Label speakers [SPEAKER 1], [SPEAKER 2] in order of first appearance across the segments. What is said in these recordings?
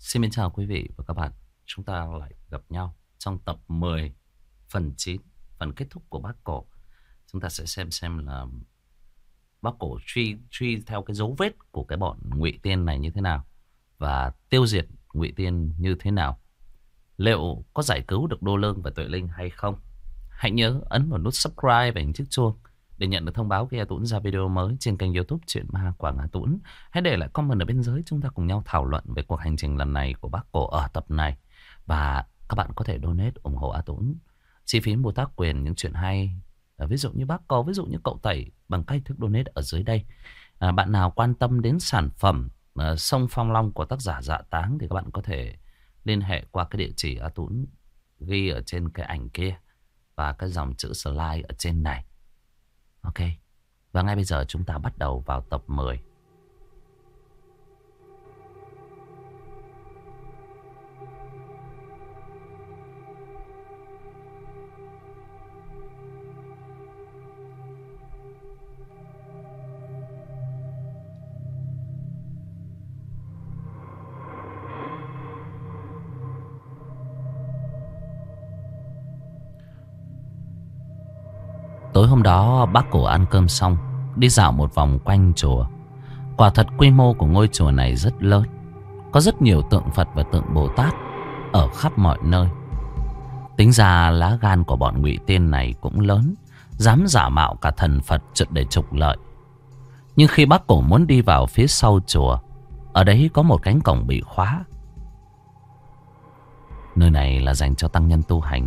[SPEAKER 1] Xin mến chào quý vị và các bạn. Chúng ta lại gặp nhau trong tập 10 phần 9, phần kết thúc của Bác Cổ. Chúng ta sẽ xem là Bác Cổ truy theo cái dấu vết của cái bọn Ngụy Tiên này như thế nào và tiêu diệt Ngụy Tiên như thế nào. Liệu có giải cứu được Đô Lương và Tuệ Linh hay không? Hãy nhớ ấn vào nút subscribe và hình chiếc chuông để nhận được thông báo khi A Tũng ra video mới trên kênh YouTube Chuyện Ma Quảng A Tũng. Hãy để lại comment ở bên dưới, chúng ta cùng nhau thảo luận về cuộc hành trình lần này của Bác Cổ ở tập này. Và các bạn có thể donate ủng hộ A Tũng chi phí mua tác quyền những chuyện hay, ví dụ như Bác Cổ, ví dụ như cậu Tẩy, bằng cách thức donate ở dưới đây. Bạn nào quan tâm đến sản phẩm Sông Phong Long của tác giả Dạ Táng thì các bạn có thể liên hệ qua cái địa chỉ A Tũng ghi ở trên cái ảnh kia và cái dòng chữ slide ở trên này. Ok. Và ngay bây giờ chúng ta bắt đầu vào tập 10. Tối hôm đó Bác Cổ ăn cơm xong, đi dạo một vòng quanh chùa. Quả thật quy mô của ngôi chùa này rất lớn. Có rất nhiều tượng Phật và tượng Bồ Tát ở khắp mọi nơi. Tính ra lá gan của bọn Ngụy Tiên này cũng lớn, dám giả mạo cả thần Phật để trục lợi. Nhưng khi Bác Cổ muốn đi vào phía sau chùa, ở đấy có một cánh cổng bị khóa. Nơi này là dành cho tăng nhân tu hành.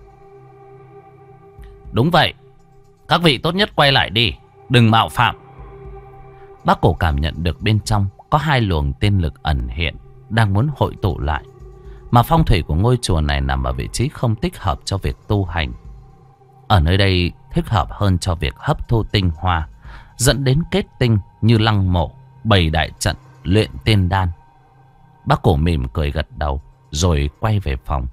[SPEAKER 1] Đúng vậy, các vị tốt nhất quay lại đi, đừng mạo phạm. Bác Cổ cảm nhận được bên trong có hai luồng tiên lực ẩn hiện đang muốn hội tụ lại. Mà phong thủy của ngôi chùa này nằm ở vị trí không thích hợp cho việc tu hành. Ở nơi đây thích hợp hơn cho việc hấp thu tinh hoa, dẫn đến kết tinh như lăng mộ, bày đại trận, luyện tiên đan. Bác Cổ mỉm cười gật đầu rồi quay về phòng.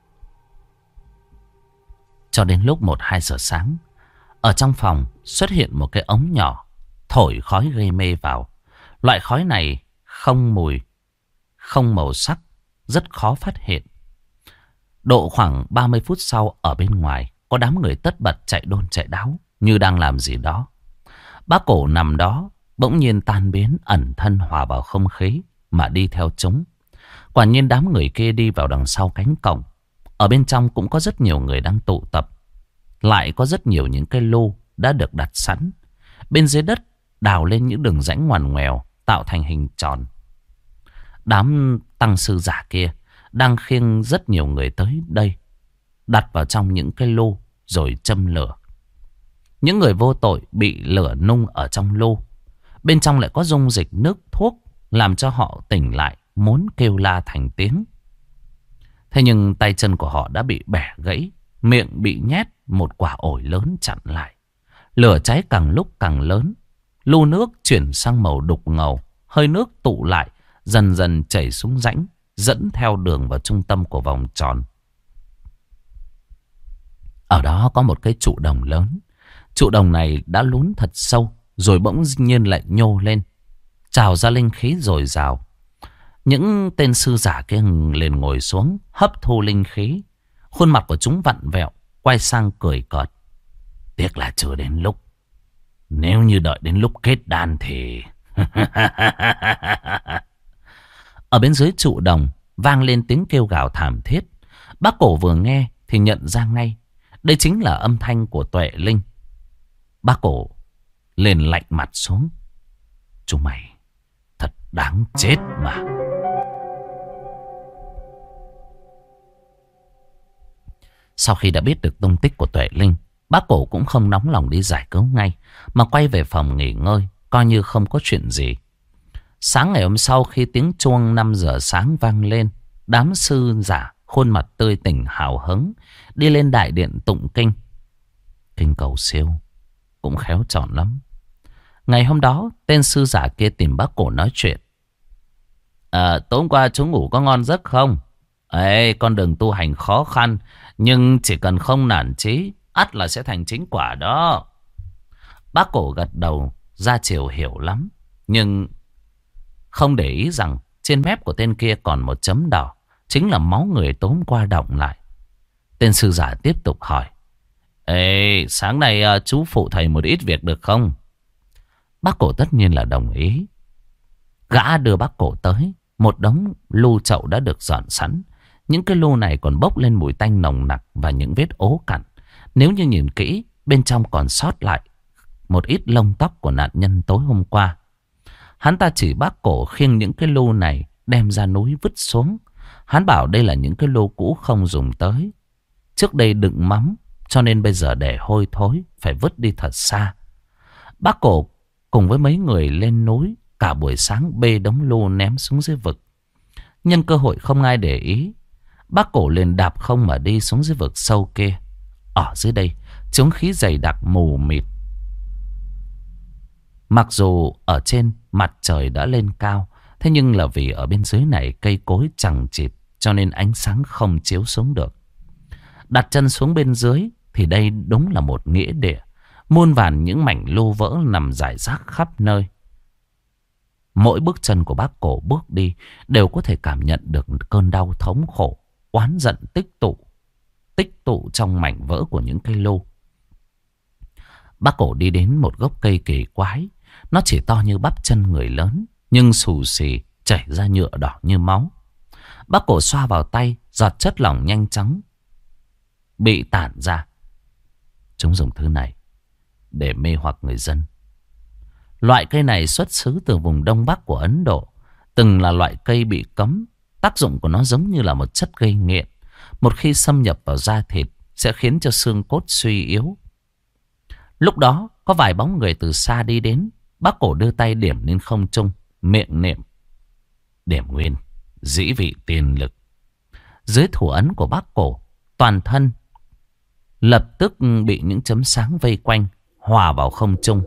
[SPEAKER 1] Cho đến lúc 1-2 giờ sáng, ở trong phòng xuất hiện một cái ống nhỏ thổi khói gây mê vào. Loại khói này không mùi, không màu sắc, rất khó phát hiện. Độ khoảng 30 phút sau, ở bên ngoài có đám người tất bật chạy đôn chạy đáo như đang làm gì đó. Bác Cổ nằm đó bỗng nhiên tan biến, ẩn thân hòa vào không khí mà đi theo chúng. Quả nhiên đám người kia đi vào đằng sau cánh cổng. Ở bên trong cũng có rất nhiều người đang tụ tập. Lại có rất nhiều những cái lô đã được đặt sẵn. Bên dưới đất đào lên những đường rãnh ngoằn ngoèo tạo thành hình tròn. Đám tăng sư giả kia đang khiêng rất nhiều người tới đây, đặt vào trong những cái lô rồi châm lửa. Những người vô tội bị lửa nung ở trong lô. Bên trong lại có dung dịch nước thuốc làm cho họ tỉnh lại, muốn kêu la thành tiếng. Thế nhưng tay chân của họ đã bị bẻ gãy, miệng bị nhét một quả ổi lớn chặn lại. Lửa cháy càng lúc càng lớn, lu nước chuyển sang màu đục ngầu, hơi nước tụ lại, dần dần chảy xuống rãnh, dẫn theo đường vào trung tâm của vòng tròn. Ở đó có một cái trụ đồng lớn. Trụ đồng này đã lún thật sâu, rồi bỗng nhiên lại nhô lên, trào ra linh khí dồi dào. Những tên sư giả kia liền ngồi xuống, hấp thu linh khí. Khuôn mặt của chúng vặn vẹo, quay sang cười cợt. Tiếc là chưa đến lúc. Nếu như đợi đến lúc kết đan thì... Ở bên dưới trụ đồng vang lên tiếng kêu gào thảm thiết. Bác Cổ vừa nghe thì nhận ra ngay, đây chính là âm thanh của Tuệ Linh. Bác Cổ liền lạnh mặt xuống. Chúng mày thật đáng chết mà. Sau khi đã biết được tung tích của Tuệ Linh, Bác Cổ cũng không nóng lòng đi giải cứu ngay, mà quay về phòng nghỉ ngơi, coi như không có chuyện gì. Sáng ngày hôm sau, khi tiếng chuông 5 giờ sáng vang lên, đám sư giả khuôn mặt tươi tỉnh hào hứng đi lên đại điện tụng kinh. Kinh cầu siêu cũng khéo chọn lắm. Ngày hôm đó, tên sư giả kia tìm Bác Cổ nói chuyện. Tối hôm qua chú ngủ có ngon giấc không? Ê, con đường tu hành khó khăn, nhưng chỉ cần không nản chí, ắt là sẽ thành chính quả đó. Bác Cổ gật đầu, ra chiều hiểu lắm, nhưng không để ý rằng trên mép của tên kia còn một chấm đỏ, chính là máu người tối hôm qua đọng lại. Tên sư giả tiếp tục hỏi. Ê, sáng nay chú phụ thầy một ít việc được không? Bác Cổ tất nhiên là đồng ý. Gã đưa bác Cổ tới một đống lu chậu đã được dọn sẵn. Những cái lu này còn bốc lên mùi tanh nồng nặc và những vết ố cặn. Nếu như nhìn kỹ, bên trong còn sót lại một ít lông tóc của nạn nhân tối hôm qua. Hắn ta chỉ bác Cổ khiêng những cái lu này đem ra núi vứt xuống. Hắn bảo đây là những cái lu cũ không dùng tới. Trước đây đựng mắm, cho nên bây giờ để hôi thối, phải vứt đi thật xa. Bác Cổ cùng với mấy người lên núi, cả buổi sáng bê đống lu ném xuống dưới vực. Nhân cơ hội không ai để ý, bác Cổ liền đạp không mà đi xuống dưới vực sâu kia. Ở dưới đây, chướng khí dày đặc mù mịt. Mặc dù ở trên mặt trời đã lên cao, thế nhưng là vì ở bên dưới này cây cối chằng chịt, cho nên ánh sáng không chiếu xuống được. Đặt chân xuống bên dưới thì đây đúng là một nghĩa địa. Muôn vàn những mảnh lu vỡ nằm rải rác khắp nơi. Mỗi bước chân của bác Cổ bước đi đều có thể cảm nhận được cơn đau thống khổ, oán giận tích tụ trong mảnh vỡ của những cây lu. Bác Cổ đi đến một gốc cây kỳ quái. Nó chỉ to như bắp chân người lớn, nhưng xù xì chảy ra nhựa đỏ như máu. Bác Cổ xoa vào tay, giọt chất lỏng nhanh chóng bị tản ra. Chúng dùng thứ này để mê hoặc người dân. Loại cây này xuất xứ từ vùng Đông Bắc của Ấn Độ, từng là loại cây bị cấm. Tác dụng của nó giống như là một chất gây nghiện. Một khi xâm nhập vào da thịt sẽ khiến cho xương cốt suy yếu. Lúc đó có vài bóng người từ xa đi đến. Bác Cổ đưa tay điểm lên không trung, miệng niệm: điểm nguyên, dĩ vị tiền lực. Dưới thủ ấn của bác Cổ, toàn thân lập tức bị những chấm sáng vây quanh, hòa vào không trung.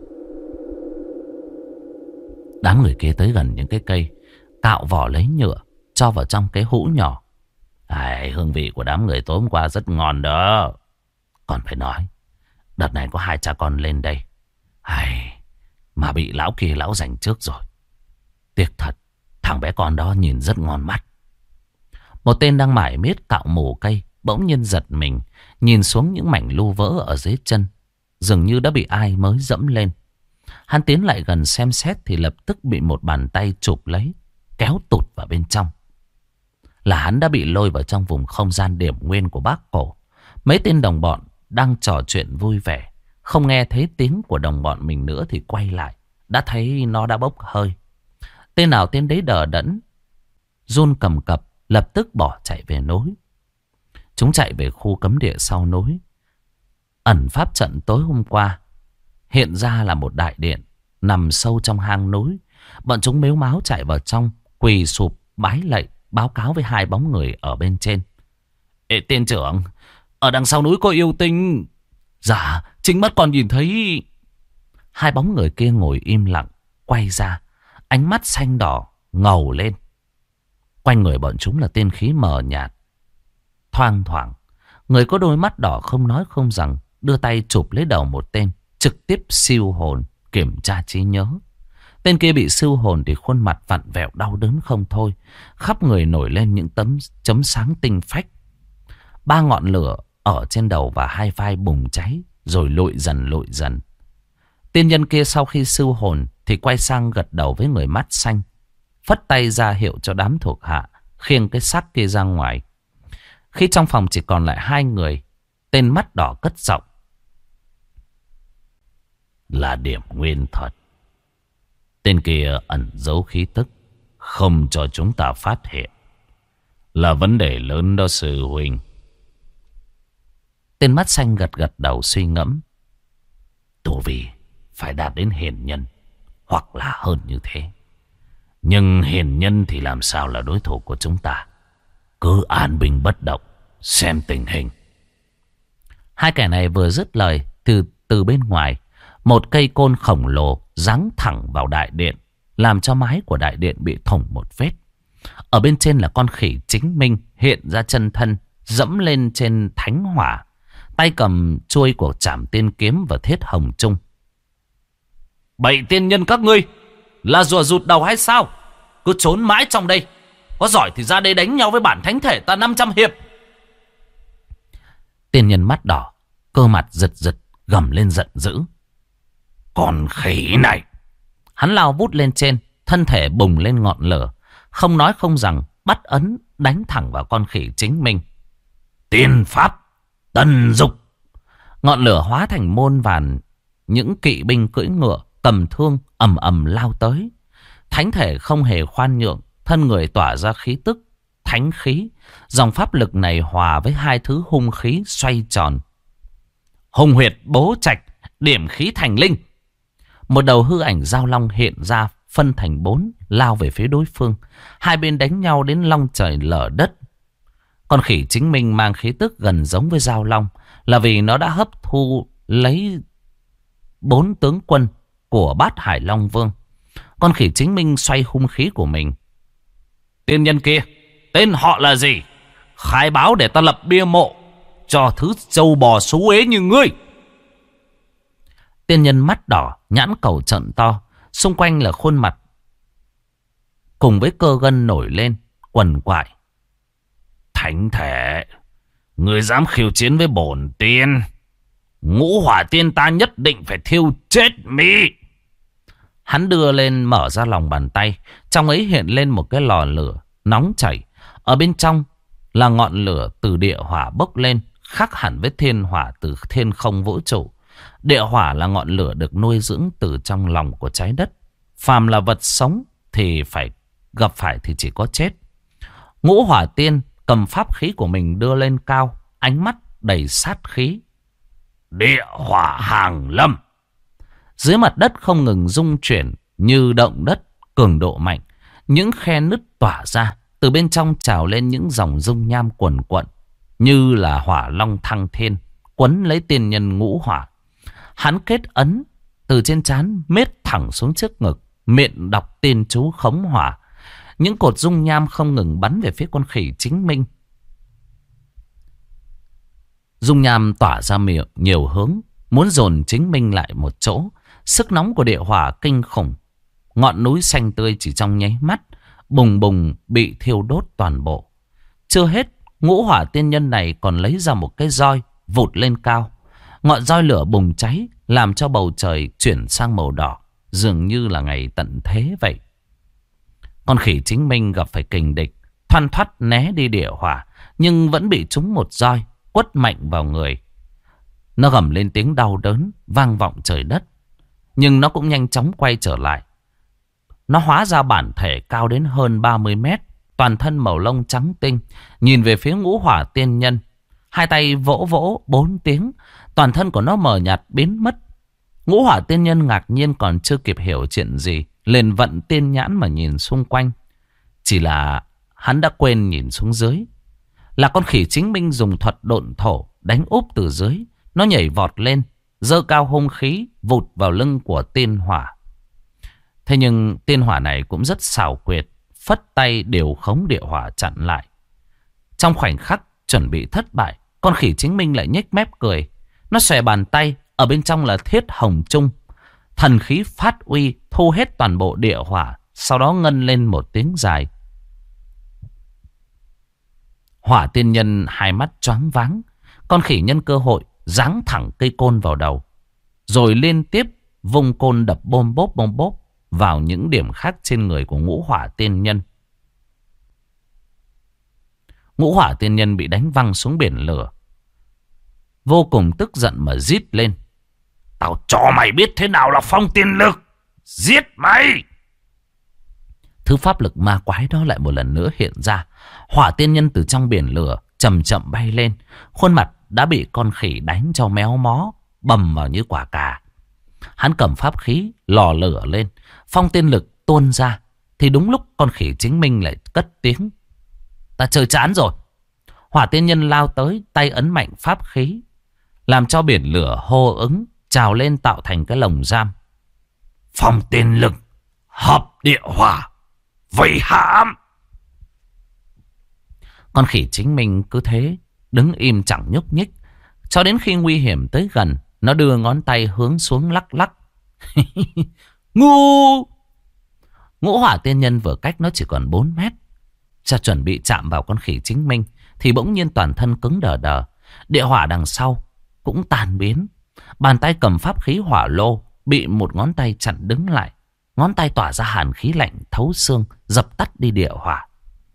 [SPEAKER 1] Đám người kia tới gần những cái cây, cạo vỏ lấy nhựa, cho vào trong cái hũ nhỏ. Hương vị của đám người tối hôm qua rất ngon đó. Còn phải nói, đợt này có hai cha con lên đây, mà bị lão kia lão giành trước rồi. Tiếc thật, thằng bé con đó nhìn rất ngon mắt. Một tên đang mải miết cạo mủ cây bỗng nhiên giật mình, nhìn xuống những mảnh lu vỡ ở dưới chân, dường như đã bị ai mới dẫm lên. Hắn tiến lại gần xem xét thì lập tức bị một bàn tay chụp lấy, kéo tụt vào bên trong. Là hắn đã bị lôi vào trong vùng không gian điểm nguyên của bác Cổ. Mấy tên đồng bọn đang trò chuyện vui vẻ, không nghe thấy tiếng của đồng bọn mình nữa thì quay lại, đã thấy nó đã bốc hơi. Tên nào tên đấy đờ đẫn, run cầm cập, lập tức bỏ chạy về núi. Chúng chạy về khu cấm địa sau núi. Ẩn pháp trận tối hôm qua hiện ra là một đại điện nằm sâu trong hang núi. Bọn chúng mếu máo chạy vào trong, quỳ sụp bái lạy, báo cáo với hai bóng người ở bên trên. Ê tiên trưởng, ở đằng sau núi có yêu tinh. Dạ, chính mắt con nhìn thấy. Hai bóng người kia ngồi im lặng, quay ra, ánh mắt xanh đỏ ngầu lên. Quanh người bọn chúng là tiên khí mờ nhạt. Thoang thoảng, người có đôi mắt đỏ không nói không rằng đưa tay chụp lấy đầu một tên, trực tiếp siêu hồn, kiểm tra trí nhớ. Tên kia bị siêu hồn thì khuôn mặt vặn vẹo đau đớn không thôi, khắp người nổi lên những chấm sáng tinh phách. 3 ngọn lửa ở trên đầu và hai vai bùng cháy, rồi lụi dần. Tiên nhân kia sau khi siêu hồn thì quay sang gật đầu với người mắt xanh, phất tay ra hiệu cho đám thuộc hạ khiêng cái xác kia ra ngoài. Khi trong phòng chỉ còn lại 2 người, tên mắt đỏ cất giọng: là điểm nguyên thật. Tên kia ẩn giấu khí tức, không cho chúng ta phát hiện. Là vấn đề lớn đó sư huynh. Tên mắt xanh gật đầu suy ngẫm. Tu vi phải đạt đến hiền nhân, hoặc là hơn như thế. Nhưng hiền nhân thì làm sao là đối thủ của chúng ta. Cứ an bình bất động, xem tình hình. Hai kẻ này vừa dứt lời, từ bên ngoài, một cây côn khổng lồ giáng thẳng vào đại điện, làm cho mái của đại điện bị thủng một vết. Ở bên trên là con khỉ chính minh hiện ra chân thân, dẫm lên trên thánh hỏa, tay cầm chuôi của trảm tiên kiếm và thiết hồng trung. Bậy tiên nhân các ngươi là rùa rụt đầu hay sao? Cứ trốn mãi trong đây, Có giỏi thì ra đây đánh nhau với bản thánh thể ta 500 hiệp. Tiên nhân mắt đỏ, cơ mặt giật giật, gầm lên giận dữ. Con khỉ này! Hắn lao vút lên trên, thân thể bùng lên ngọn lửa. Không nói không rằng, bắt ấn đánh thẳng vào con khỉ chính mình. Tiên pháp tần dục! Ngọn lửa hóa thành muôn vàn những kỵ binh cưỡi ngựa, cầm thương ầm ầm lao tới. Thánh thể không hề khoan nhượng, thân người tỏa ra khí tức thánh khí. Dòng pháp lực này hòa với hai thứ hung khí xoay tròn. Hùng huyệt bố trạch, điểm khí thành linh. Một đầu hư ảnh giao long hiện ra, phân thành 4, lao về phía đối phương. Hai bên đánh nhau đến long trời lở đất. Con khỉ chính minh mang khí tức gần giống với giao long, là vì nó đã hấp thu lấy 4 tướng quân của Bát Hải Long Vương. Con khỉ chính minh xoay hung khí của mình. Tiên nhân kia, tên họ là gì? Khai báo để ta lập bia mộ cho thứ trâu bò xú ế như ngươi. Tiên nhân mắt đỏ, nhãn cầu trợn to, xung quanh là khuôn mặt cùng với cơ gân nổi lên, quằn quại. Thánh thể, ngươi dám khiêu chiến với bổn tiên, Ngũ Hỏa Tiên ta nhất định phải thiêu chết mi. Hắn đưa lên mở ra lòng bàn tay, trong ấy hiện lên một cái lò lửa nóng chảy. Ở bên trong là ngọn lửa từ địa hỏa bốc lên, khác hẳn với thiên hỏa từ thiên không vũ trụ. Địa hỏa là ngọn lửa được nuôi dưỡng từ trong lòng của trái đất. Phàm là vật sống thì phải gặp phải thì chỉ có chết. Ngũ Hỏa Tiên cầm pháp khí của mình đưa lên cao, ánh mắt đầy sát khí. Địa hỏa hàng lâm. Dưới mặt đất không ngừng rung chuyển như động đất cường độ mạnh. Những khe nứt tỏa ra, từ bên trong trào lên những dòng dung nham quần quận, như là hỏa long thăng thiên, quấn lấy tiên nhân ngũ hỏa. Hắn kết ấn, từ trên trán mết thẳng xuống trước ngực, miệng đọc tiên chú khống hỏa. Những cột dung nham không ngừng bắn về phía con khỉ chính minh. Dung nham tỏa ra nhiều hướng, muốn dồn chính minh lại một chỗ. Sức nóng của địa hỏa kinh khủng. Ngọn núi xanh tươi chỉ trong nháy mắt, bùng bùng bị thiêu đốt toàn bộ. Chưa hết, Ngũ Hỏa Tiên nhân này còn lấy ra một cái roi, vụt lên cao. Ngọn roi lửa bùng cháy, làm cho bầu trời chuyển sang màu đỏ, dường như là ngày tận thế vậy. Con khỉ chính minh gặp phải kình địch, thoăn thoắt né đi địa hỏa, nhưng vẫn bị trúng một roi, quất mạnh vào người. Nó gầm lên tiếng đau đớn, vang vọng trời đất. Nhưng nó cũng nhanh chóng quay trở lại. Nó hóa ra bản thể cao đến hơn 30 mét, toàn thân màu lông trắng tinh, nhìn về phía Ngũ Hỏa Tiên nhân. Hai tay vỗ vỗ 4 tiếng, toàn thân của nó mờ nhạt biến mất. Ngũ Hỏa Tiên nhân ngạc nhiên còn chưa kịp hiểu chuyện gì, liền vận tiên nhãn mà nhìn xung quanh. Chỉ là hắn đã quên nhìn xuống dưới. Là con khỉ chính minh dùng thuật độn thổ đánh úp từ dưới. Nó nhảy vọt lên, giơ cao hung khí vụt vào lưng của tiên hỏa. Thế nhưng tiên hỏa này cũng rất xảo quyệt, phất tay điều khống địa hỏa chặn lại. Trong khoảnh khắc chuẩn bị thất bại, con khỉ chính minh lại nhếch mép cười. Nó xòe bàn tay, ở bên trong là thiết hồng trung. Thần khí phát uy, thu hết toàn bộ địa hỏa, sau đó ngân lên một tiếng dài. Hỏa tiên nhân hai mắt choáng váng. Con khỉ nhân cơ hội giáng thẳng cây côn vào đầu, rồi liên tiếp vung côn đập bôm bốp vào những điểm khác trên người của Ngũ Hỏa Tiên nhân. Ngũ Hỏa Tiên nhân bị đánh văng xuống biển lửa, vô cùng tức giận mà rít lên. Tao cho mày biết thế nào là phong tiên lực. Giết mày! Thứ pháp lực ma quái đó lại một lần nữa hiện ra. Hỏa tiên nhân từ trong biển lửa chậm chậm bay lên. Khuôn mặt đã bị con khỉ đánh cho méo mó, bầm vào như quả cà. Hắn cầm pháp khí lò lửa lên, phong tiên lực tuôn ra. Thì đúng lúc con khỉ chính minh lại cất tiếng. Ta chơi chán rồi. Hỏa tiên nhân lao tới, tay ấn mạnh pháp khí, làm cho biển lửa hô ứng, trào lên tạo thành cái lồng giam. Phong tiên lực hợp địa hỏa, vây hãm. Con khỉ chính minh cứ thế đứng im chẳng nhúc nhích, cho đến khi nguy hiểm tới gần, nó đưa ngón tay hướng xuống lắc lắc. Ngu! Ngũ Hỏa Tiên nhân vừa cách nó chỉ còn 4 mét. chuẩn bị chạm vào con khỉ chính minh thì bỗng nhiên toàn thân cứng đờ đờ. Địa hỏa đằng sau cũng tan biến. Bàn tay cầm pháp khí hỏa lô bị một ngón tay chặn đứng lại. Ngón tay tỏa ra hàn khí lạnh thấu xương, dập tắt đi địa hỏa.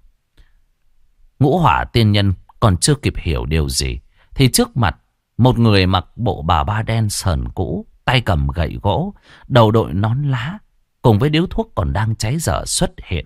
[SPEAKER 1] Ngũ hỏa tiên nhân còn chưa kịp hiểu điều gì thì trước mặt một người mặc bộ bà ba đen sờn cũ, tay cầm gậy gỗ, đầu đội nón lá, cùng với điếu thuốc còn đang cháy dở xuất hiện.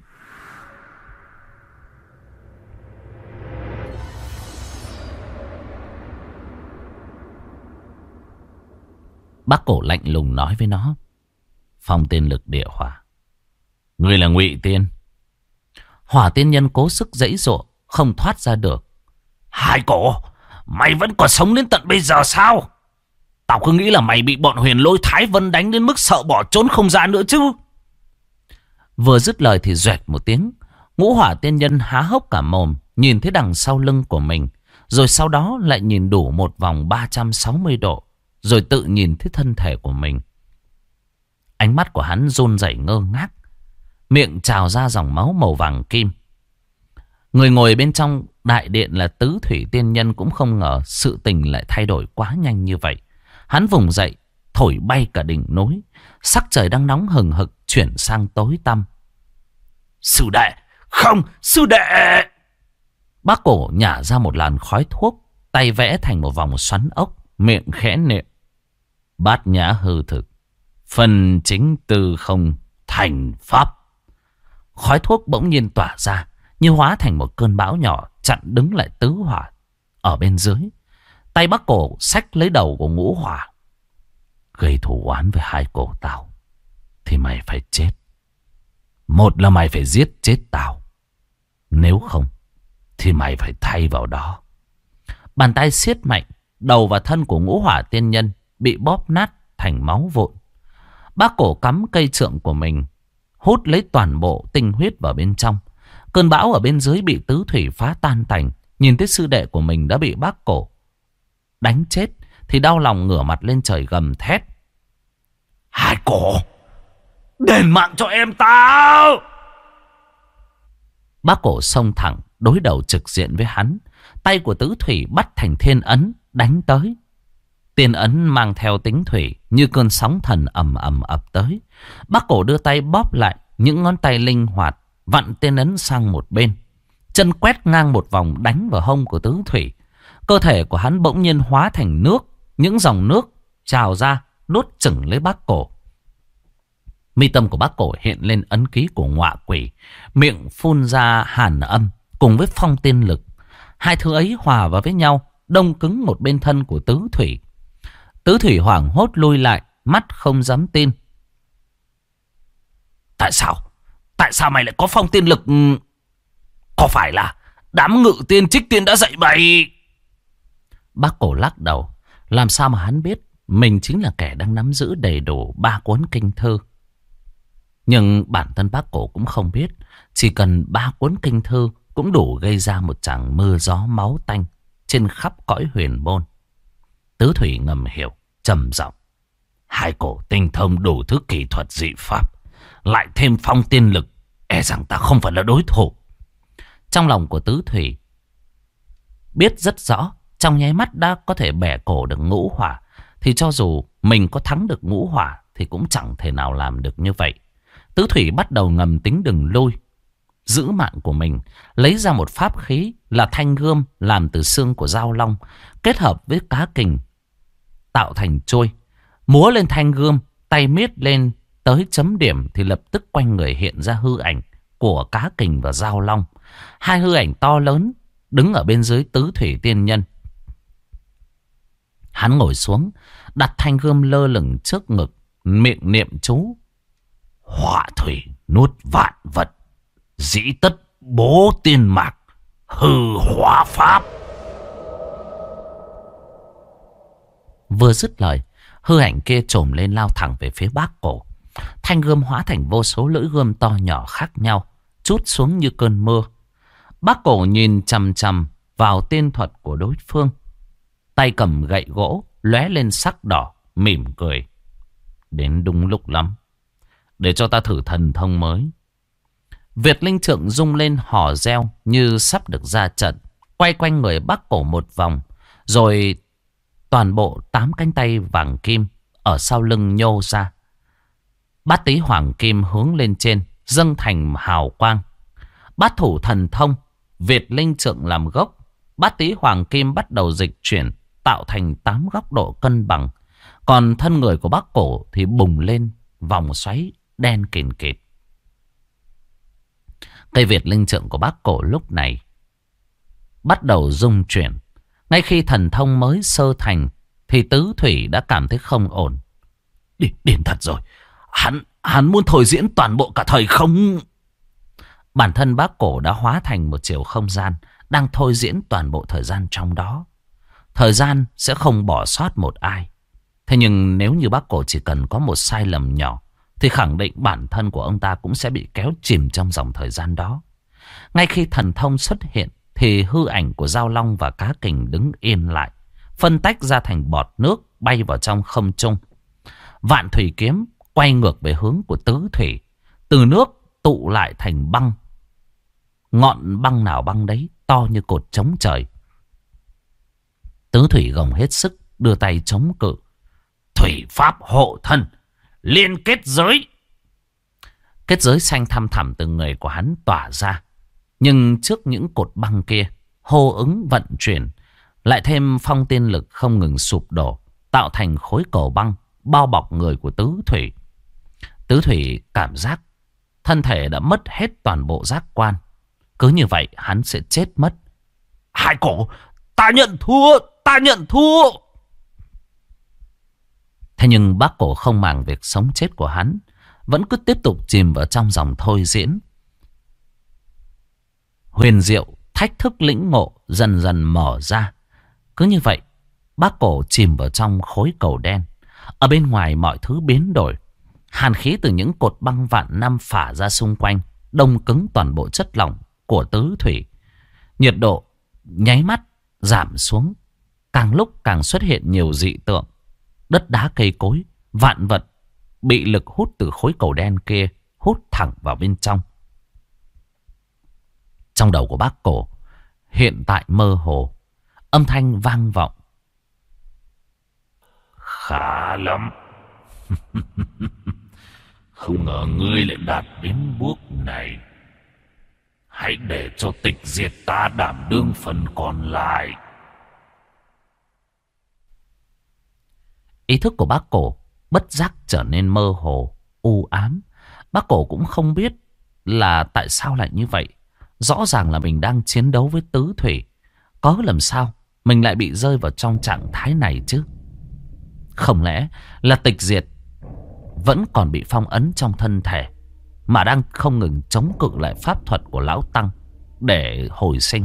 [SPEAKER 1] Bác Cổ lạnh lùng nói với nó: Phong tiên lực địa hỏa, ngươi là Ngụy Tiên. Hỏa tiên nhân cố sức giãy giụa, không thoát ra được. Hai Cổ, mày vẫn còn sống đến tận bây giờ sao? Tao cứ nghĩ là mày bị bọn Huyền Lôi Thái Vân đánh đến mức sợ bỏ trốn không ra nữa chứ. Vừa dứt lời thì doẹt một tiếng, ngũ hỏa tiên nhân há hốc cả mồm, nhìn thấy đằng sau lưng của mình, rồi sau đó lại nhìn đủ một vòng 360 độ, rồi tự nhìn thấy thân thể của mình. Ánh mắt của hắn run rẩy ngơ ngác, miệng trào ra dòng máu màu vàng kim. Người ngồi bên trong đại điện là Tứ Thủy Tiên Nhân cũng không ngờ sự tình lại thay đổi quá nhanh như vậy. Hắn vùng dậy, thổi bay cả đỉnh núi. Sắc trời đang nóng hừng hực chuyển sang tối tăm. Sư đệ! Không! Sư đệ! Bác Cổ nhả ra một làn khói thuốc, tay vẽ thành một vòng xoắn ốc, miệng khẽ niệm: Bát nhã hư thực, phần chính tư không, thành pháp. Khói thuốc bỗng nhiên tỏa ra, như hóa thành một cơn bão nhỏ chặn đứng lại tứ hỏa ở bên dưới. Tay Bác Cổ xách lấy đầu của ngũ hỏa. Gây thù oán với hai cổ tao thì mày phải chết. Một là mày phải giết chết tao, nếu không thì mày phải thay vào đó. Bàn tay siết mạnh, đầu và thân của ngũ hỏa tiên nhân bị bóp nát thành máu vụn. Bác Cổ cắm cây trượng của mình, hút lấy toàn bộ tinh huyết vào bên trong. Cơn bão ở bên dưới bị tứ thủy phá tan tành. Nhìn thấy sư đệ của mình đã bị Bác Cổ đánh chết thì đau lòng ngửa mặt lên trời gầm thét: Hai Cổ, đền mạng cho em tao! Bác Cổ xông thẳng đối đầu trực diện với hắn. Tay của tứ thủy bắt thành thiên ấn đánh tới. Tiên ấn mang theo tính thủy, như cơn sóng thần ầm ầm ập tới. Bác Cổ đưa tay bóp lại, những ngón tay linh hoạt vặn tiên ấn sang một bên, chân quét ngang một vòng đánh vào hông của tứ thủy. Cơ thể của hắn bỗng nhiên hóa thành nước, những dòng nước trào ra nuốt chửng lấy Bác Cổ. Mi tâm của Bác Cổ hiện lên ấn ký của ngọa quỷ, miệng phun ra hàn âm cùng với phong tiên lực. Hai thứ ấy hòa vào với nhau, đông cứng một bên thân của tứ thủy. Tứ thủy hoảng hốt lui lại, mắt không dám tin. Tại sao? Tại sao mày lại có phong tiên lực? Có phải là đám Ngự Tiên Trích Tiên đã dạy bày? Bác Cổ lắc đầu. Làm sao mà hắn biết mình chính là kẻ đang nắm giữ đầy đủ 3 cuốn kinh thư? Nhưng bản thân Bác Cổ cũng không biết, chỉ cần 3 cuốn kinh thư cũng đủ gây ra một tràng mưa gió máu tanh trên khắp cõi huyền môn. Tứ thủy ngầm hiểu, trầm giọng: Hai Cổ tinh thông đủ thứ kỹ thuật dị pháp, lại thêm phong tiên lực, e rằng ta không phải là đối thủ. Trong lòng của tứ thủy biết rất rõ, trong nháy mắt đã có thể bẻ cổ được ngũ hỏa, thì cho dù mình có thắng được ngũ hỏa thì cũng chẳng thể nào làm được như vậy. Tứ thủy bắt đầu ngầm tính đừng lui, giữ mạng của mình, lấy ra một pháp khí là thanh gươm làm từ xương của dao long, kết hợp với cá kình tạo thành trôi. Múa lên thanh gươm, tay miết lên tới chấm điểm thì lập tức quanh người hiện ra hư ảnh của cá kình và dao long. Hai hư ảnh to lớn đứng ở bên dưới tứ thủy tiên nhân. Hắn ngồi xuống, đặt thanh gươm lơ lửng trước ngực, miệng niệm chú: Hỏa thủy nuốt vạn vật, dĩ tất bố tiên mạc, hư hỏa pháp. Vừa dứt lời, hư ảnh kia trồm lên lao thẳng về phía Bác Cổ. Thanh gươm hóa thành vô số lưỡi gươm to nhỏ khác nhau, trút xuống như cơn mưa. Bác Cổ nhìn chằm chằm vào tiên thuật của đối phương, tay cầm gậy gỗ lóe lên sắc đỏ, mỉm cười: Đến đúng lúc lắm, để cho ta thử thần thông mới. Việt Linh Trượng rung lên hò reo như sắp được ra trận. Quay quanh người Bác Cổ một vòng. Rồi toàn bộ 8 cánh tay vàng kim ở sau lưng nhô ra. Bát tí hoàng kim hướng lên trên, dâng thành hào quang. Bát thủ thần thông, Việt Linh Trượng làm gốc. Bát tí hoàng kim bắt đầu dịch chuyển, tạo thành 8 góc độ cân bằng. Còn thân người của Bác Cổ thì bùng lên vòng xoáy đen kìn kịt. Cây Việt Linh Trượng của Bác Cổ lúc này bắt đầu rung chuyển. Ngay khi thần thông mới sơ thành thì Tứ Thủy đã cảm thấy không ổn. Điên thật rồi. Hắn muốn thôi diễn toàn bộ cả thời không. Bản thân Bác Cổ đã hóa thành một chiều không gian, đang thôi diễn toàn bộ thời gian trong đó. Thời gian sẽ không bỏ sót một ai. Thế nhưng nếu như Bác Cổ chỉ cần có một sai lầm nhỏ thì khẳng định bản thân của ông ta cũng sẽ bị kéo chìm trong dòng thời gian đó. Ngay khi thần thông xuất hiện thì hư ảnh của Giao Long và Cá Kình đứng yên lại, phân tách ra thành bọt nước bay vào trong không trung. Vạn Thủy Kiếm quay ngược về hướng của Tứ Thủy, từ nước tụ lại thành băng. Ngọn băng nào băng đấy, to như cột chống trời. Tứ Thủy gồng hết sức, đưa tay chống cự. Thủy pháp hộ thân, liên kết giới. Kết giới xanh thăm thẳm từ người của hắn tỏa ra. Nhưng trước những cột băng kia, hô ứng vận chuyển, lại thêm phong tiên lực không ngừng sụp đổ, tạo thành khối cầu băng bao bọc người của Tứ Thủy. Tứ Thủy cảm giác thân thể đã mất hết toàn bộ giác quan. Cứ như vậy hắn sẽ chết mất. Hai Cổ, ta nhận thua, ta nhận thua. Thế nhưng Bác Cổ không màng việc sống chết của hắn, vẫn cứ tiếp tục chìm vào trong dòng thôi diễn. Huyền diệu, thách thức lĩnh ngộ dần dần mở ra. Cứ như vậy, Bác Cổ chìm vào trong khối cầu đen. Ở bên ngoài mọi thứ biến đổi. Hàn khí từ những cột băng vạn năm phả ra xung quanh, đông cứng toàn bộ chất lỏng của Tứ Thủy. Nhiệt độ nháy mắt giảm xuống. Càng lúc càng xuất hiện nhiều dị tượng. Đất đá cây cối, vạn vật bị lực hút từ khối cầu đen kia hút thẳng vào bên trong. Trong đầu của Bác Cổ hiện tại mơ hồ, âm thanh vang vọng. Khá lắm. Không ngờ ngươi lại đạt đến bước này. Hãy để cho Tịch Diệt ta đảm đương phần còn lại. Ý thức của Bác Cổ bất giác trở nên mơ hồ, u ám. Bác Cổ cũng không biết là tại sao lại như vậy. Rõ ràng là mình đang chiến đấu với Tứ Thủy. Có làm sao mình lại bị rơi vào trong trạng thái này chứ? Không lẽ là Tịch Diệt vẫn còn bị phong ấn trong thân thể, mà đang không ngừng chống cự lại pháp thuật của Lão Tăng để hồi sinh?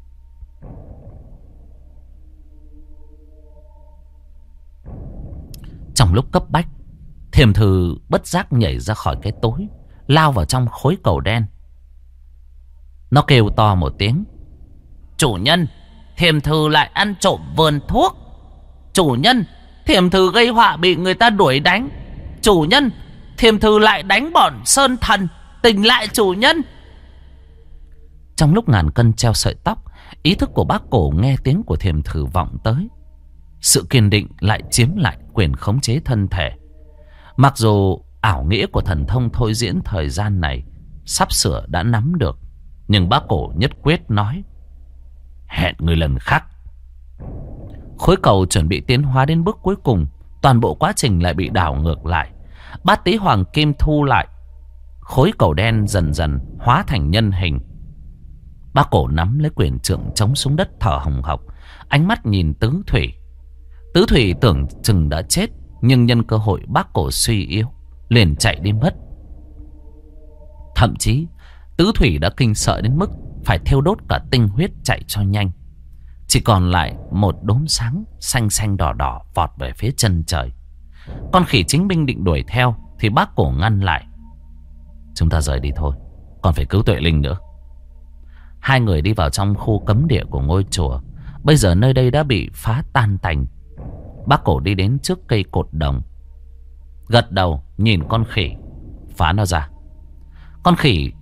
[SPEAKER 1] Trong lúc cấp bách, Thiềm Thử bất giác nhảy ra khỏi cái tối, lao vào trong khối cầu đen. Nó kêu to một tiếng. Chủ nhân, Thiềm Thử lại ăn trộm vườn thuốc. Chủ nhân, Thiềm Thử gây họa bị người ta đuổi đánh. Chủ nhân, Thiềm Thử lại đánh bọn Sơn Thần. Tỉnh lại chủ nhân. Trong lúc ngàn cân treo sợi tóc, ý thức của Bác Cổ nghe tiếng của Thiềm Thử vọng tới. Sự kiên định lại chiếm lại quyền khống chế thân thể. Mặc dù ảo nghĩa của thần thông thôi diễn thời gian này sắp sửa đã nắm được, nhưng Bác Cổ nhất quyết nói: hẹn người lần khác. Khối cầu chuẩn bị tiến hóa đến bước cuối cùng, toàn bộ quá trình lại bị đảo ngược lại. Bát tí hoàng kim thu lại, khối cầu đen dần dần hóa thành nhân hình. Bác Cổ nắm lấy quyền trượng chống xuống đất thở hồng hộc, ánh mắt nhìn Tứ Thủy. Tứ Thủy tưởng chừng đã chết, nhưng nhân cơ hội Bác Cổ suy yếu liền chạy đi mất. Thậm chí Tứ Thủy đã kinh sợ đến mức phải thiêu đốt cả tinh huyết chạy cho nhanh. Chỉ còn lại một đốm sáng xanh xanh đỏ đỏ vọt về phía chân trời. Con khỉ chính binh định đuổi theo thì Bác Cổ ngăn lại. Chúng ta rời đi thôi, còn phải cứu Tuệ Linh nữa. Hai người đi vào trong khu cấm địa của ngôi chùa. Bây giờ nơi đây đã bị phá tan tành. Bác Cổ đi đến trước cây cột đồng, gật đầu nhìn con khỉ, phá nó ra. Con khỉ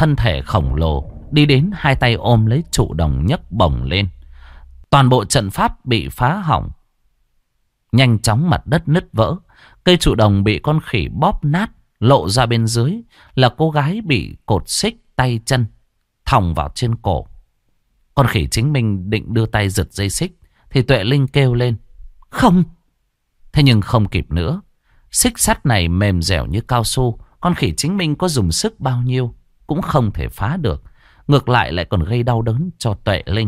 [SPEAKER 1] thân thể khổng lồ đi đến, hai tay ôm lấy trụ đồng nhấc bổng lên. Toàn bộ trận pháp bị phá hỏng. Nhanh chóng mặt đất nứt vỡ. Cây trụ đồng bị con khỉ bóp nát. Lộ ra bên dưới là cô gái bị cột xích tay chân thòng vào trên cổ. Con khỉ chính mình định đưa tay giật dây xích thì Tuệ Linh kêu lên: "Không!" Thế nhưng không kịp nữa. Xích sắt này mềm dẻo như cao su. Con khỉ chính mình có dùng sức bao nhiêu cũng không thể phá được. Ngược lại lại còn gây đau đớn cho Tuệ Linh.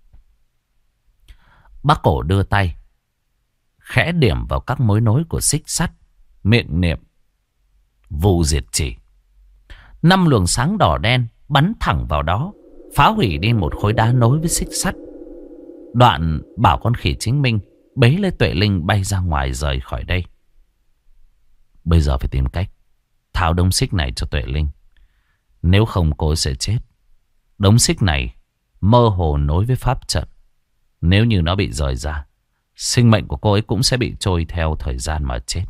[SPEAKER 1] Bác Cổ đưa tay khẽ điểm vào các mối nối của xích sắt, miệng niệm Vu diệt chỉ. 5 luồng sáng đỏ đen bắn thẳng vào đó, phá hủy đi một khối đá nối với xích sắt. Đoạn bảo con khỉ chính minh bế lấy Tuệ Linh bay ra ngoài rời khỏi đây. Bây giờ phải tìm cách tháo đống xích này cho Tuệ Linh. Nếu không cô sẽ chết. Đống xích này mơ hồ nối với pháp trận. Nếu như nó bị rời ra, sinh mệnh của cô ấy cũng sẽ bị trôi theo thời gian mà chết.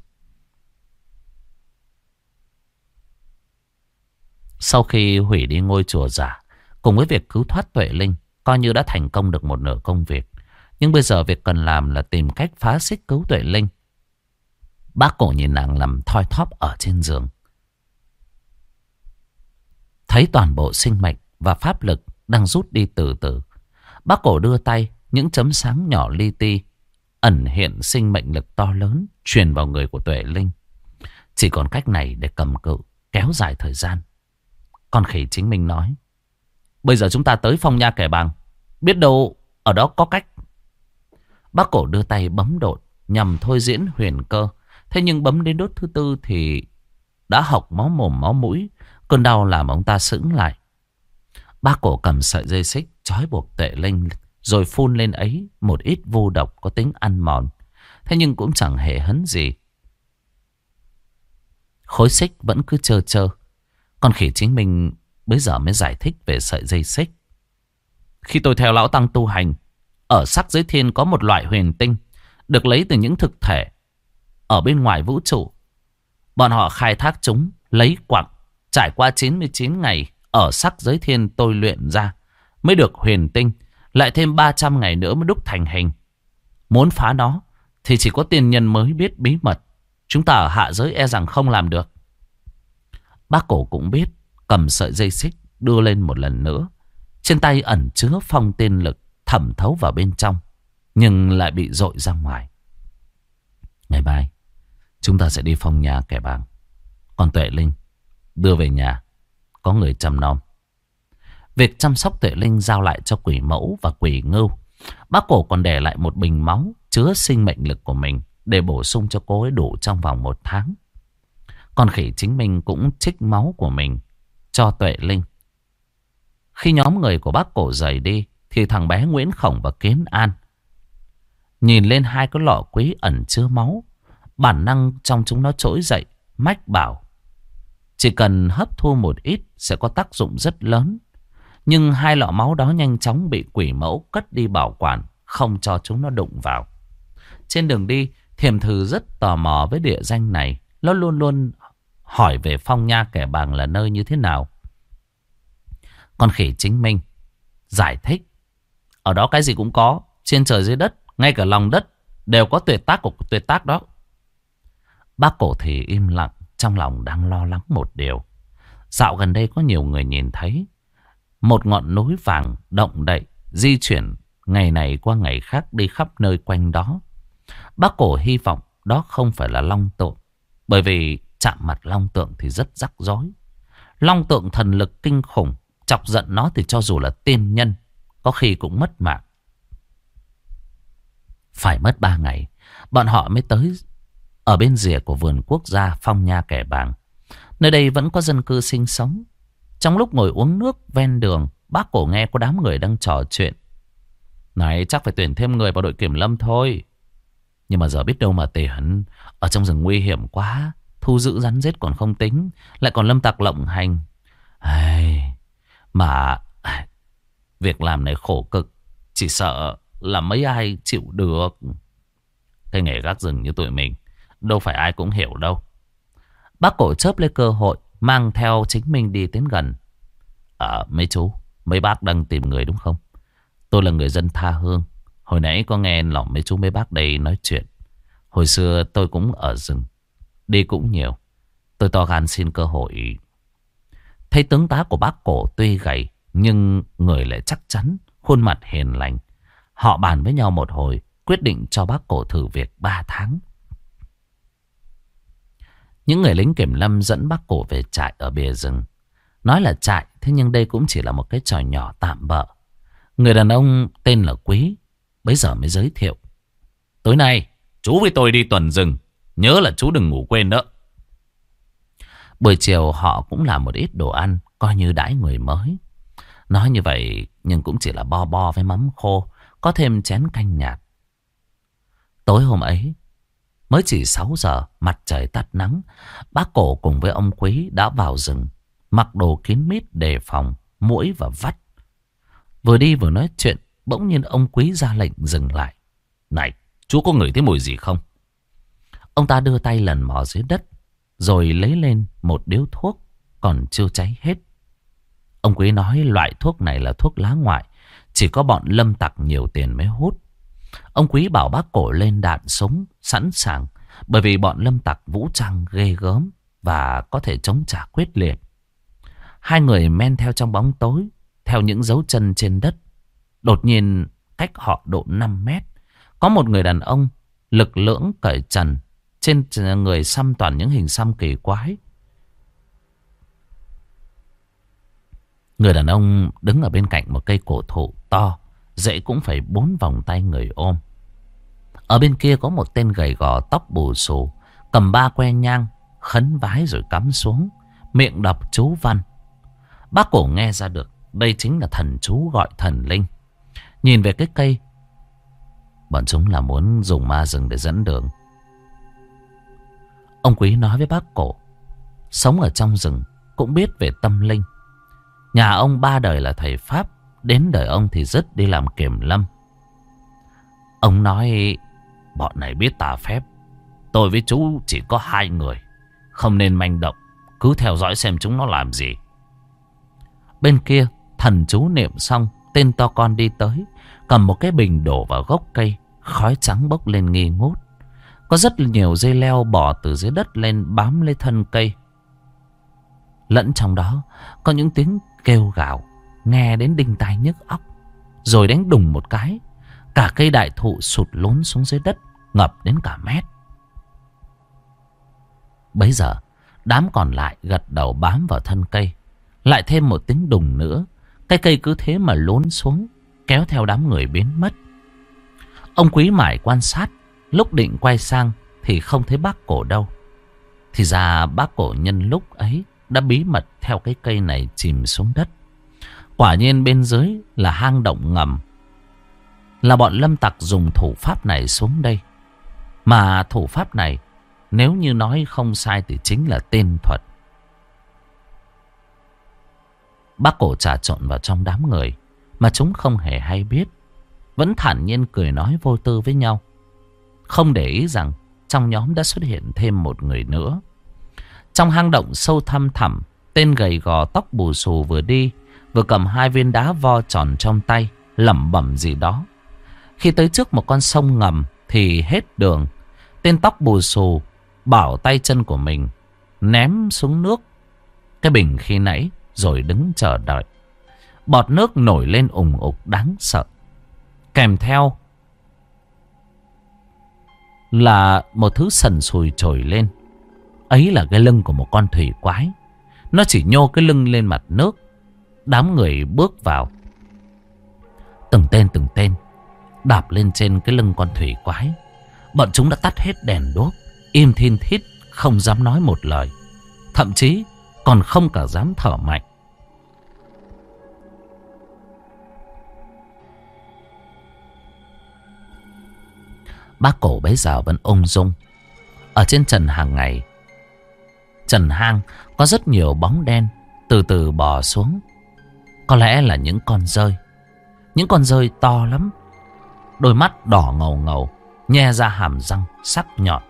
[SPEAKER 1] Sau khi hủy đi ngôi chùa giả, cùng với việc cứu thoát Tuệ Linh, coi như đã thành công được một nửa công việc. Nhưng bây giờ việc cần làm là tìm cách phá xích cứu Tuệ Linh. Bác Cổ nhìn nàng nằm thoi thóp ở trên giường. Thấy toàn bộ sinh mệnh và pháp lực đang rút đi từ từ. Bác Cổ đưa tay, những chấm sáng nhỏ li ti ẩn hiện sinh mệnh lực to lớn truyền vào người của Tuệ Linh. Chỉ còn cách này để cầm cự, kéo dài thời gian. Con khỉ chính minh nói: "Bây giờ chúng ta tới Phong Nha Kẻ Bàng, biết đâu ở đó có cách." Bác Cổ đưa tay bấm đột nhằm thôi diễn huyền cơ. Thế nhưng bấm đến đốt thứ tư thì đã hộc máu mồm máu mũi. Cơn đau làm ông ta sững lại. Bác Cổ cầm sợi dây xích trói buộc Tuệ Linh, rồi phun lên ấy một ít vu độc có tính ăn mòn. Thế nhưng cũng chẳng hề hấn gì. Khối xích vẫn cứ trơ trơ. Con khỉ chính mình bây giờ mới giải thích về sợi dây xích. "Khi tôi theo lão tăng tu hành, ở sắc giới thiên có một loại huyền tinh được lấy từ những thực thể ở bên ngoài vũ trụ. Bọn họ khai thác chúng, lấy quặng, trải qua 99 ngày ở sắc giới thiên tôi luyện ra mới được huyền tinh, lại thêm 300 ngày nữa mới đúc thành hình. Muốn phá nó thì chỉ có tiên nhân mới biết bí mật. Chúng ta ở hạ giới e rằng không làm được." Bác Cổ cũng biết, cầm sợi dây xích đưa lên một lần nữa. Trên tay ẩn chứa phong tiên lực thẩm thấu vào bên trong, nhưng lại bị dội ra ngoài. "Ngày mai chúng ta sẽ đi Phong Nha Kẻ Bàng. Còn Tuệ Linh đưa về nhà, có người chăm nom." Việc chăm sóc Tuệ Linh giao lại cho quỷ mẫu và quỷ ngưu. Bác Cổ còn để lại một bình máu chứa sinh mệnh lực của mình để bổ sung cho cô ấy đủ trong vòng 1 tháng. Con khỉ chính mình cũng trích máu của mình cho Tuệ Linh. Khi nhóm người của bác Cổ rời đi thì thằng bé Nguyễn Khổng và Kiến An nhìn lên 2 cái lọ quý ẩn chứa máu. Bản năng trong chúng nó trỗi dậy, mách bảo chỉ cần hấp thu một ít sẽ có tác dụng rất lớn. Nhưng 2 lọ máu đó nhanh chóng bị quỷ mẫu cất đi bảo quản, không cho chúng nó đụng vào. Trên đường đi, Thiềm Thử rất tò mò với địa danh này. Nó luôn luôn hỏi về Phong Nha Kẻ Bàng là nơi như thế nào. Con khỉ chính minh giải thích: "Ở đó cái gì cũng có, trên trời dưới đất, ngay cả lòng đất đều có tuyệt tác của tuyệt tác đó." Bác Cổ thì im lặng, trong lòng đang lo lắng một điều. Dạo gần đây có nhiều người nhìn thấy một ngọn núi vàng động đậy, di chuyển ngày này qua ngày khác đi khắp nơi quanh đó. Bác Cổ hy vọng đó không phải là long tượng, bởi vì chạm mặt long tượng thì rất rắc rối. Long tượng thần lực kinh khủng, chọc giận nó thì cho dù là tiên nhân có khi cũng mất mạng. Phải mất 3 ngày bọn họ mới tới ở bên rìa của vườn quốc gia Phong Nha Kẻ Bàng. Nơi đây vẫn có dân cư sinh sống. Trong lúc ngồi uống nước ven đường, bác Cổ nghe có đám người đang trò chuyện. "Này, chắc phải tuyển thêm người vào đội kiểm lâm thôi. Nhưng mà giờ biết đâu mà tuyển. Ở trong rừng nguy hiểm quá, thu giữ rắn rết còn không tính, lại còn lâm tặc lộng hành. Mà việc làm này khổ cực, chỉ sợ là mấy ai chịu được. Cái nghề gác rừng như tụi mình đâu phải ai cũng hiểu đâu." Bác Cổ chớp lấy cơ hội, mang theo chính mình đi đến gần. Mấy chú, mấy bác đang tìm người đúng không? Tôi là người dân tha hương. Hồi nãy có nghe lòng mấy chú mấy bác đây nói chuyện. Hồi xưa tôi cũng ở rừng, đi cũng nhiều. Tôi to gan xin cơ hội. Thấy tướng tá của bác Cổ tuy gầy nhưng người lại chắc chắn, khuôn mặt hiền lành. Họ bàn với nhau một hồi, quyết định cho bác Cổ thử việc 3 tháng. Những người lính kiểm lâm dẫn bác Cổ về trại ở bìa rừng. Nói là trại, thế nhưng đây cũng chỉ là một cái tròi nhỏ tạm bợ. Người đàn ông tên là Quý bấy giờ mới giới thiệu. Tối nay chú với tôi đi tuần rừng, nhớ là chú đừng ngủ quên đó. Buổi chiều họ cũng làm một ít đồ ăn, coi như đãi người mới. Nói như vậy nhưng cũng chỉ là bo bo với mắm khô, có thêm chén canh nhạt. Tối hôm ấy, mới chỉ 6 giờ, mặt trời tắt nắng, bác Cổ cùng với ông Quý đã vào rừng, mặc đồ kín mít đề phòng muỗi và vắt. Vừa đi vừa nói chuyện, bỗng nhiên ông Quý ra lệnh dừng lại. Này, chú có ngửi thấy mùi gì không? Ông ta đưa tay lần mò dưới đất, rồi lấy lên một điếu thuốc còn chưa cháy hết. Ông Quý nói loại thuốc này là thuốc lá ngoại, chỉ có bọn lâm tặc nhiều tiền mới hút. Ông Quý bảo bác Cổ lên đạn súng sẵn sàng, bởi vì bọn lâm tặc vũ trang ghê gớm và có thể chống trả quyết liệt. Hai người men theo trong bóng tối, theo những dấu chân trên đất. Đột nhiên cách họ độ 5 mét, có một người đàn ông lực lưỡng cởi trần, trên người xăm toàn những hình xăm kỳ quái. Người đàn ông đứng ở bên cạnh một cây cổ thụ to, dễ cũng phải 4 vòng tay người ôm. Ở bên kia có một tên gầy gò tóc bù xù, cầm 3 que nhang, khấn vái rồi cắm xuống, miệng đọc chú văn. Bác Cổ nghe ra được đây chính là thần chú gọi thần linh. Nhìn về cái cây, bọn chúng là muốn dùng ma rừng để dẫn đường. Ông Quý nói với bác Cổ, sống ở trong rừng cũng biết về tâm linh. Nhà ông 3 đời là thầy Pháp, đến đời ông thì dứt đi làm kiểm lâm. Ông nói bọn này biết tà phép, tôi với chú chỉ có 2 người, không nên manh động, cứ theo dõi xem chúng nó làm gì. Bên kia thần chú niệm xong, tên to con đi tới, cầm một cái bình đổ vào gốc cây, khói trắng bốc lên nghi ngút. Có rất nhiều dây leo bò từ dưới đất lên bám lấy thân cây. Lẫn trong đó có những tiếng kêu gào nghe đến đinh tai nhức óc. Rồi đánh đùng một cái, cả cây đại thụ sụt lún xuống dưới đất, ngập đến cả mét. Bấy giờ đám còn lại gật đầu bám vào thân cây. Lại thêm một tiếng đùng nữa, cái cây cứ thế mà lún xuống, kéo theo đám người biến mất. Ông Quý mải quan sát, lúc định quay sang thì không thấy bác Cổ đâu. Thì ra bác Cổ nhân lúc ấy đã bí mật theo cái cây này chìm xuống đất. Quả nhiên bên dưới là hang động ngầm, là bọn lâm tặc dùng thủ pháp này xuống đây. Mà thủ pháp này, nếu như nói không sai thì chính là tên thuật. Bác Cổ trà trộn vào trong đám người mà chúng không hề hay biết, vẫn thản nhiên cười nói vô tư với nhau, không để ý rằng trong nhóm đã xuất hiện thêm một người nữa. Trong hang động sâu thăm thẳm, tên gầy gò tóc bù xù vừa đi vừa cầm 2 viên đá vo tròn trong tay, lẩm bẩm gì đó. Khi tới trước một con sông ngầm thì hết đường. Tên tóc bù xù bảo tay chân của mình ném xuống nước cái bình khi nãy, rồi đứng chờ đợi. Bọt nước nổi lên ùng ục đáng sợ, kèm theo là một thứ sần sùi trồi lên. Ấy là cái lưng của một con thủy quái. Nó chỉ nhô cái lưng lên mặt nước. Đám người bước vào, từng tên đạp lên trên cái lưng con thủy quái. Bọn chúng đã tắt hết đèn đuốc, im thin thít, không dám nói một lời, thậm chí còn không cả dám thở mạnh. Bác Cổ bấy giờ vẫn ung dung. Ở trên trần hàng ngày, trần hang có rất nhiều bóng đen từ từ bò xuống. Có lẽ là những con dơi. Những con dơi to lắm, đôi mắt đỏ ngầu ngầu, nhe ra hàm răng sắc nhọn.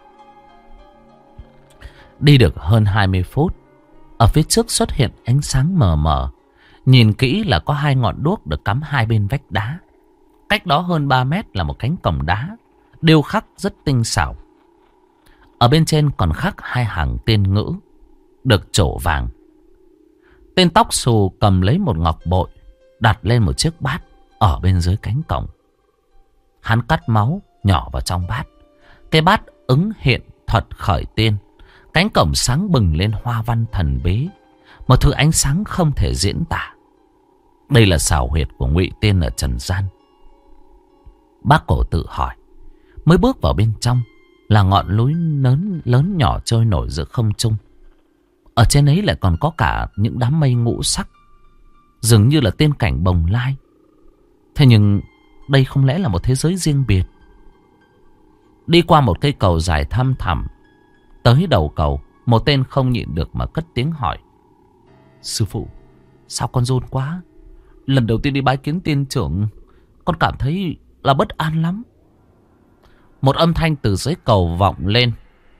[SPEAKER 1] Đi được hơn 20 phút, ở phía trước xuất hiện ánh sáng mờ mờ, Nhìn kỹ là có 2 ngọn đuốc được cắm hai bên vách đá. Cách đó hơn 3 mét là một cánh cổng đá, điêu khắc rất tinh xảo. Ở bên trên còn khắc 2 hàng tiên ngữ, được trổ vàng. Tên tóc xù cầm lấy một ngọc bội, đặt lên một chiếc bát ở bên dưới cánh cổng. Hắn cắt máu nhỏ vào trong bát. Cái bát ứng hiện thuật khởi tiên. Cánh cổng sáng bừng lên hoa văn thần bí, một thứ ánh sáng không thể diễn tả. Đây là xảo huyệt của ngụy tiên ở trần gian. Bác Cổ tự hỏi. Mới bước vào bên trong là ngọn núi lớn nhỏ trôi nổi giữa không trung. Ở trên ấy lại còn có cả những đám mây ngũ sắc, dường như là tiên cảnh bồng lai. Thế nhưng đây không lẽ là một thế giới riêng biệt? Đi qua một cây cầu dài thăm thẳm, tới đầu cầu, một tên không nhịn được mà cất tiếng hỏi. Sư phụ, sao con run quá? Lần đầu tiên đi bái kiến tiên trưởng, con cảm thấy là bất an lắm. Một âm thanh từ dưới cầu vọng lên.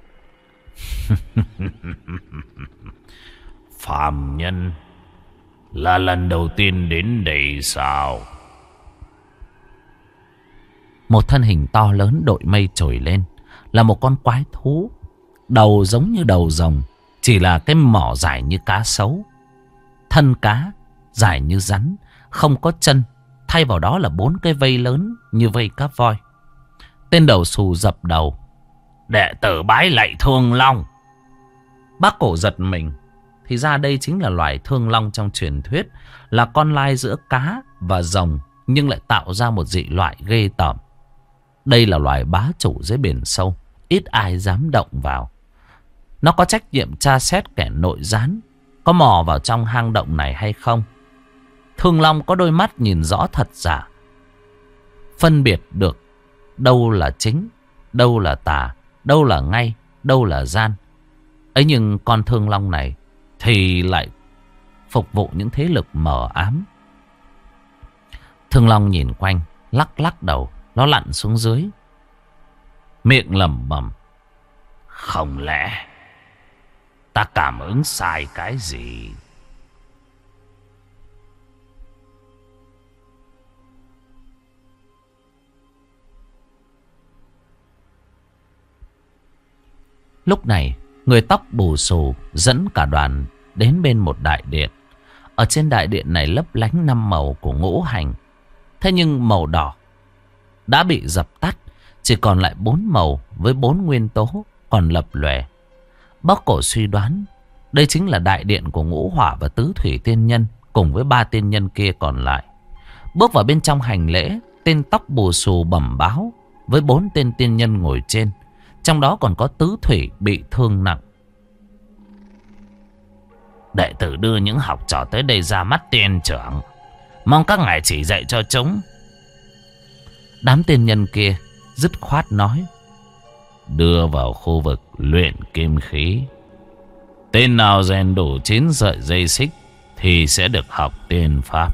[SPEAKER 1] Phàm nhân là lần đầu tiên đến đây sao? Một thân hình to lớn đội mây trồi lên, là một con quái thú. Đầu giống như đầu rồng, chỉ là cái mỏ dài như cá sấu. Thân cá dài như rắn, không có chân. Thay vào đó là 4 cái vây lớn như vây cá voi. Tên đầu xù dập đầu. Đệ tử bái lạy Thương Long. Bác Cổ giật mình. Thì ra đây chính là loài thương long trong truyền thuyết, là con lai giữa cá và rồng, nhưng lại tạo ra một dị loại ghê tởm. Đây là loài bá chủ dưới biển sâu, ít ai dám động vào. Nó có trách nhiệm tra xét kẻ nội gián có mò vào trong hang động này hay không. Thương long có đôi mắt nhìn rõ thật giả, phân biệt được đâu là chính, đâu là tà, đâu là ngay, đâu là gian. Ấy nhưng con thương long này thì lại phục vụ những thế lực mờ ám. Thương long nhìn quanh, lắc lắc đầu, nó lặn xuống dưới, miệng lẩm bẩm. Không lẽ ta cảm ứng sai cái gì? Lúc này, người tóc bù xù dẫn cả đoàn đến bên một đại điện. Ở trên đại điện này lấp lánh 5 màu của ngũ hành. Thế nhưng màu đỏ đã bị dập tắt, chỉ còn lại 4 màu với 4 nguyên tố còn lập lòe. Bác Cổ suy đoán đây chính là đại điện của ngũ hỏa và tứ thủy tiên nhân cùng với 3 tiên nhân kia còn lại. Bước vào bên trong hành lễ, tên tóc bù xù bẩm báo với 4 tên tiên nhân ngồi trên. Trong đó còn có tứ thủy bị thương nặng. Đệ tử đưa những học trò tới đây ra mắt tiên trưởng, mong các ngài chỉ dạy cho chúng. Đám tiên nhân kia dứt khoát nói. Đưa vào khu vực luyện kim khí. Tên nào rèn đủ 9 sợi dây xích thì sẽ được học tiên pháp.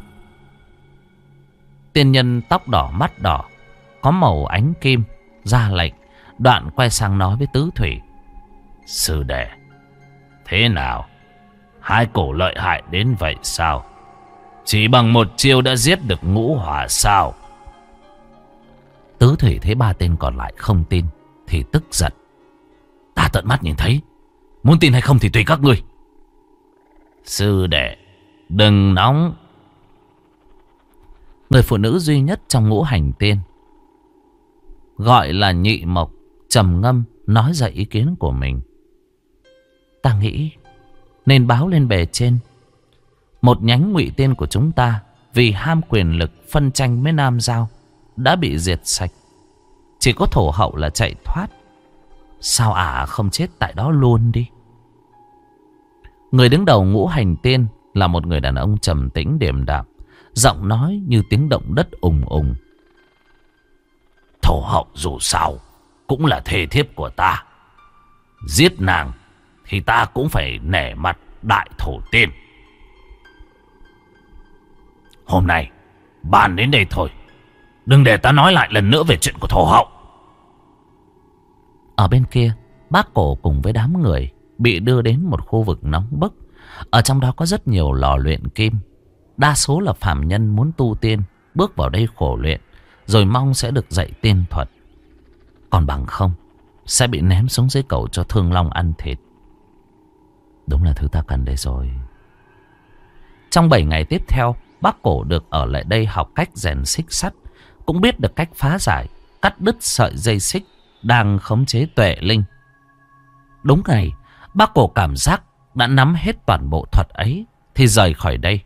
[SPEAKER 1] Tiên nhân tóc đỏ mắt đỏ, có màu ánh kim, ra lệnh. Đoạn quay sang nói với tứ thủy. Sư đệ, thế nào? Hai cổ lợi hại đến vậy sao? Chỉ bằng một chiêu đã giết được ngũ hỏa sao? Tứ thủy thấy 3 tên còn lại không tin thì tức giận. Ta tận mắt nhìn thấy, muốn tin hay không thì tùy các ngươi. Sư đệ, đừng nóng. Người phụ nữ duy nhất trong ngũ hành tiên, gọi là Nhị Mộc, trầm ngâm nói ra ý kiến của mình. Ta nghĩ nên báo lên bề trên. Một nhánh ngụy tiên của chúng ta vì ham quyền lực phân tranh với Nam Giao đã bị diệt sạch. Chỉ có thổ hậu là chạy thoát. Sao không chết tại đó luôn đi? Người đứng đầu ngũ hành tiên là một người đàn ông trầm tĩnh điềm đạm, giọng nói như tiếng động đất ùng ùng. Thổ hậu dù sao cũng là thê thiếp của ta. Giết nàng thì ta cũng phải nể mặt đại thổ tiên. Hôm nay bàn đến đây thôi, đừng để ta nói lại lần nữa về chuyện của thổ hậu. Ở bên kia, bác Cổ cùng với đám người bị đưa đến một khu vực nóng bức. Ở trong đó có rất nhiều lò luyện kim. Đa số là phàm nhân muốn tu tiên, bước vào đây khổ luyện, rồi mong sẽ được dạy tiên thuật. Còn bằng không, sẽ bị ném xuống dưới cầu cho Thương Long ăn thịt. Đúng là thứ ta cần đây rồi. Trong 7 ngày tiếp theo, bác Cổ được ở lại đây học cách rèn xích sắt, cũng biết được cách phá giải, cắt đứt sợi dây xích đang khống chế tuệ linh. Đúng ngày, bác Cổ cảm giác đã nắm hết toàn bộ thuật ấy thì rời khỏi đây.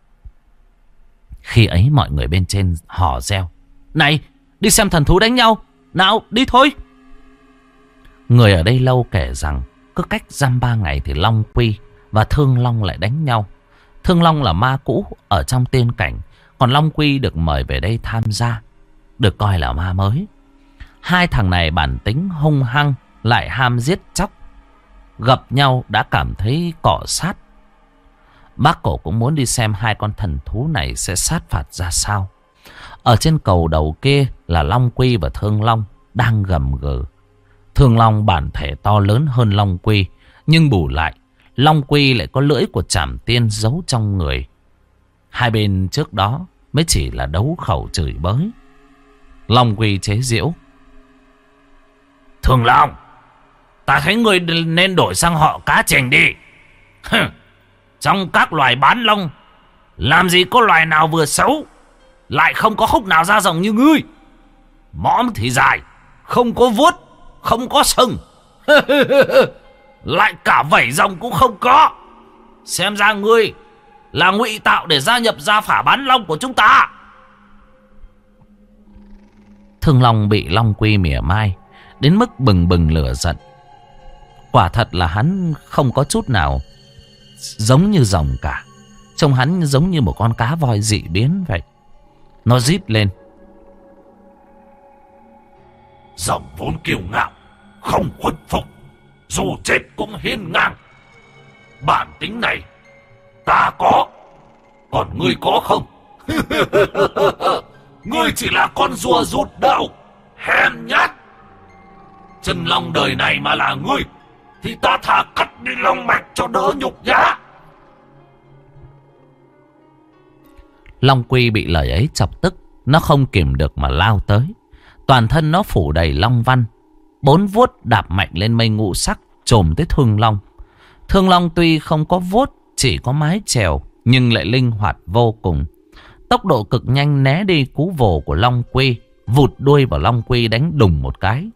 [SPEAKER 1] Khi ấy mọi người bên trên hò reo: "Này, đi xem thần thú đánh nhau, nào đi thôi." Người ở đây lâu kể rằng cứ cách dăm 3 ngày thì Long Quy và Thương Long lại đánh nhau. Thương Long là ma cũ ở trong tiên cảnh, còn Long Quy được mời về đây tham gia, được coi là ma mới. Hai thằng này bản tính hung hăng, lại ham giết chóc, gặp nhau đã cảm thấy cọ sát. Bác Cổ cũng muốn đi xem hai con thần thú này sẽ sát phạt ra sao. Ở trên cầu đầu kia là Long Quy và Thương Long đang gầm gừ. Thương Long bản thể to lớn hơn Long Quy, nhưng bù lại Long Quy lại có lưỡi của Trảm Tiên giấu trong người. Hai bên trước đó mới chỉ là đấu khẩu chửi bới. Long Quy chế giễu: "Thương Long, ta thấy người nên đổi sang họ Cá Trình đi. Trong các loài bán lông, làm gì có loài nào vừa xấu, lại không có hốc nào da rộng như ngươi. Mõm thì dài, không có vuốt, không có sừng, lại cả vảy rồng cũng không có. Xem ra ngươi là ngụy tạo để gia nhập gia phả bán long của chúng ta." Thương Long bị Long Quy mỉa mai đến mức bừng bừng lửa giận. Quả thật là hắn không có chút nào giống như rồng cả. Trông hắn giống như một con cá voi dị biến vậy. Nó rít lên: "Rồng vốn kiêu ngạo, không khuất phục, dù chết cũng hiên ngang. Bản tính này ta có, còn ngươi có không? Ngươi chỉ là con rùa rụt đầu, hèn nhát. Chân long đời này mà là ngươi thì ta thà cắt đi long mạch cho đỡ nhục nhã." Long Quy bị lời ấy chọc tức, nó không kìm được mà lao tới. Toàn thân nó phủ đầy long văn, 4 vuốt đạp mạnh lên mây ngũ sắc, chồm tới Thương Long. Thương Long tuy không có vuốt, chỉ có mái chèo, nhưng lại linh hoạt vô cùng. Tốc độ cực nhanh né đi cú vồ của Long Quy, vụt đuôi vào Long Quy đánh đùng một cái.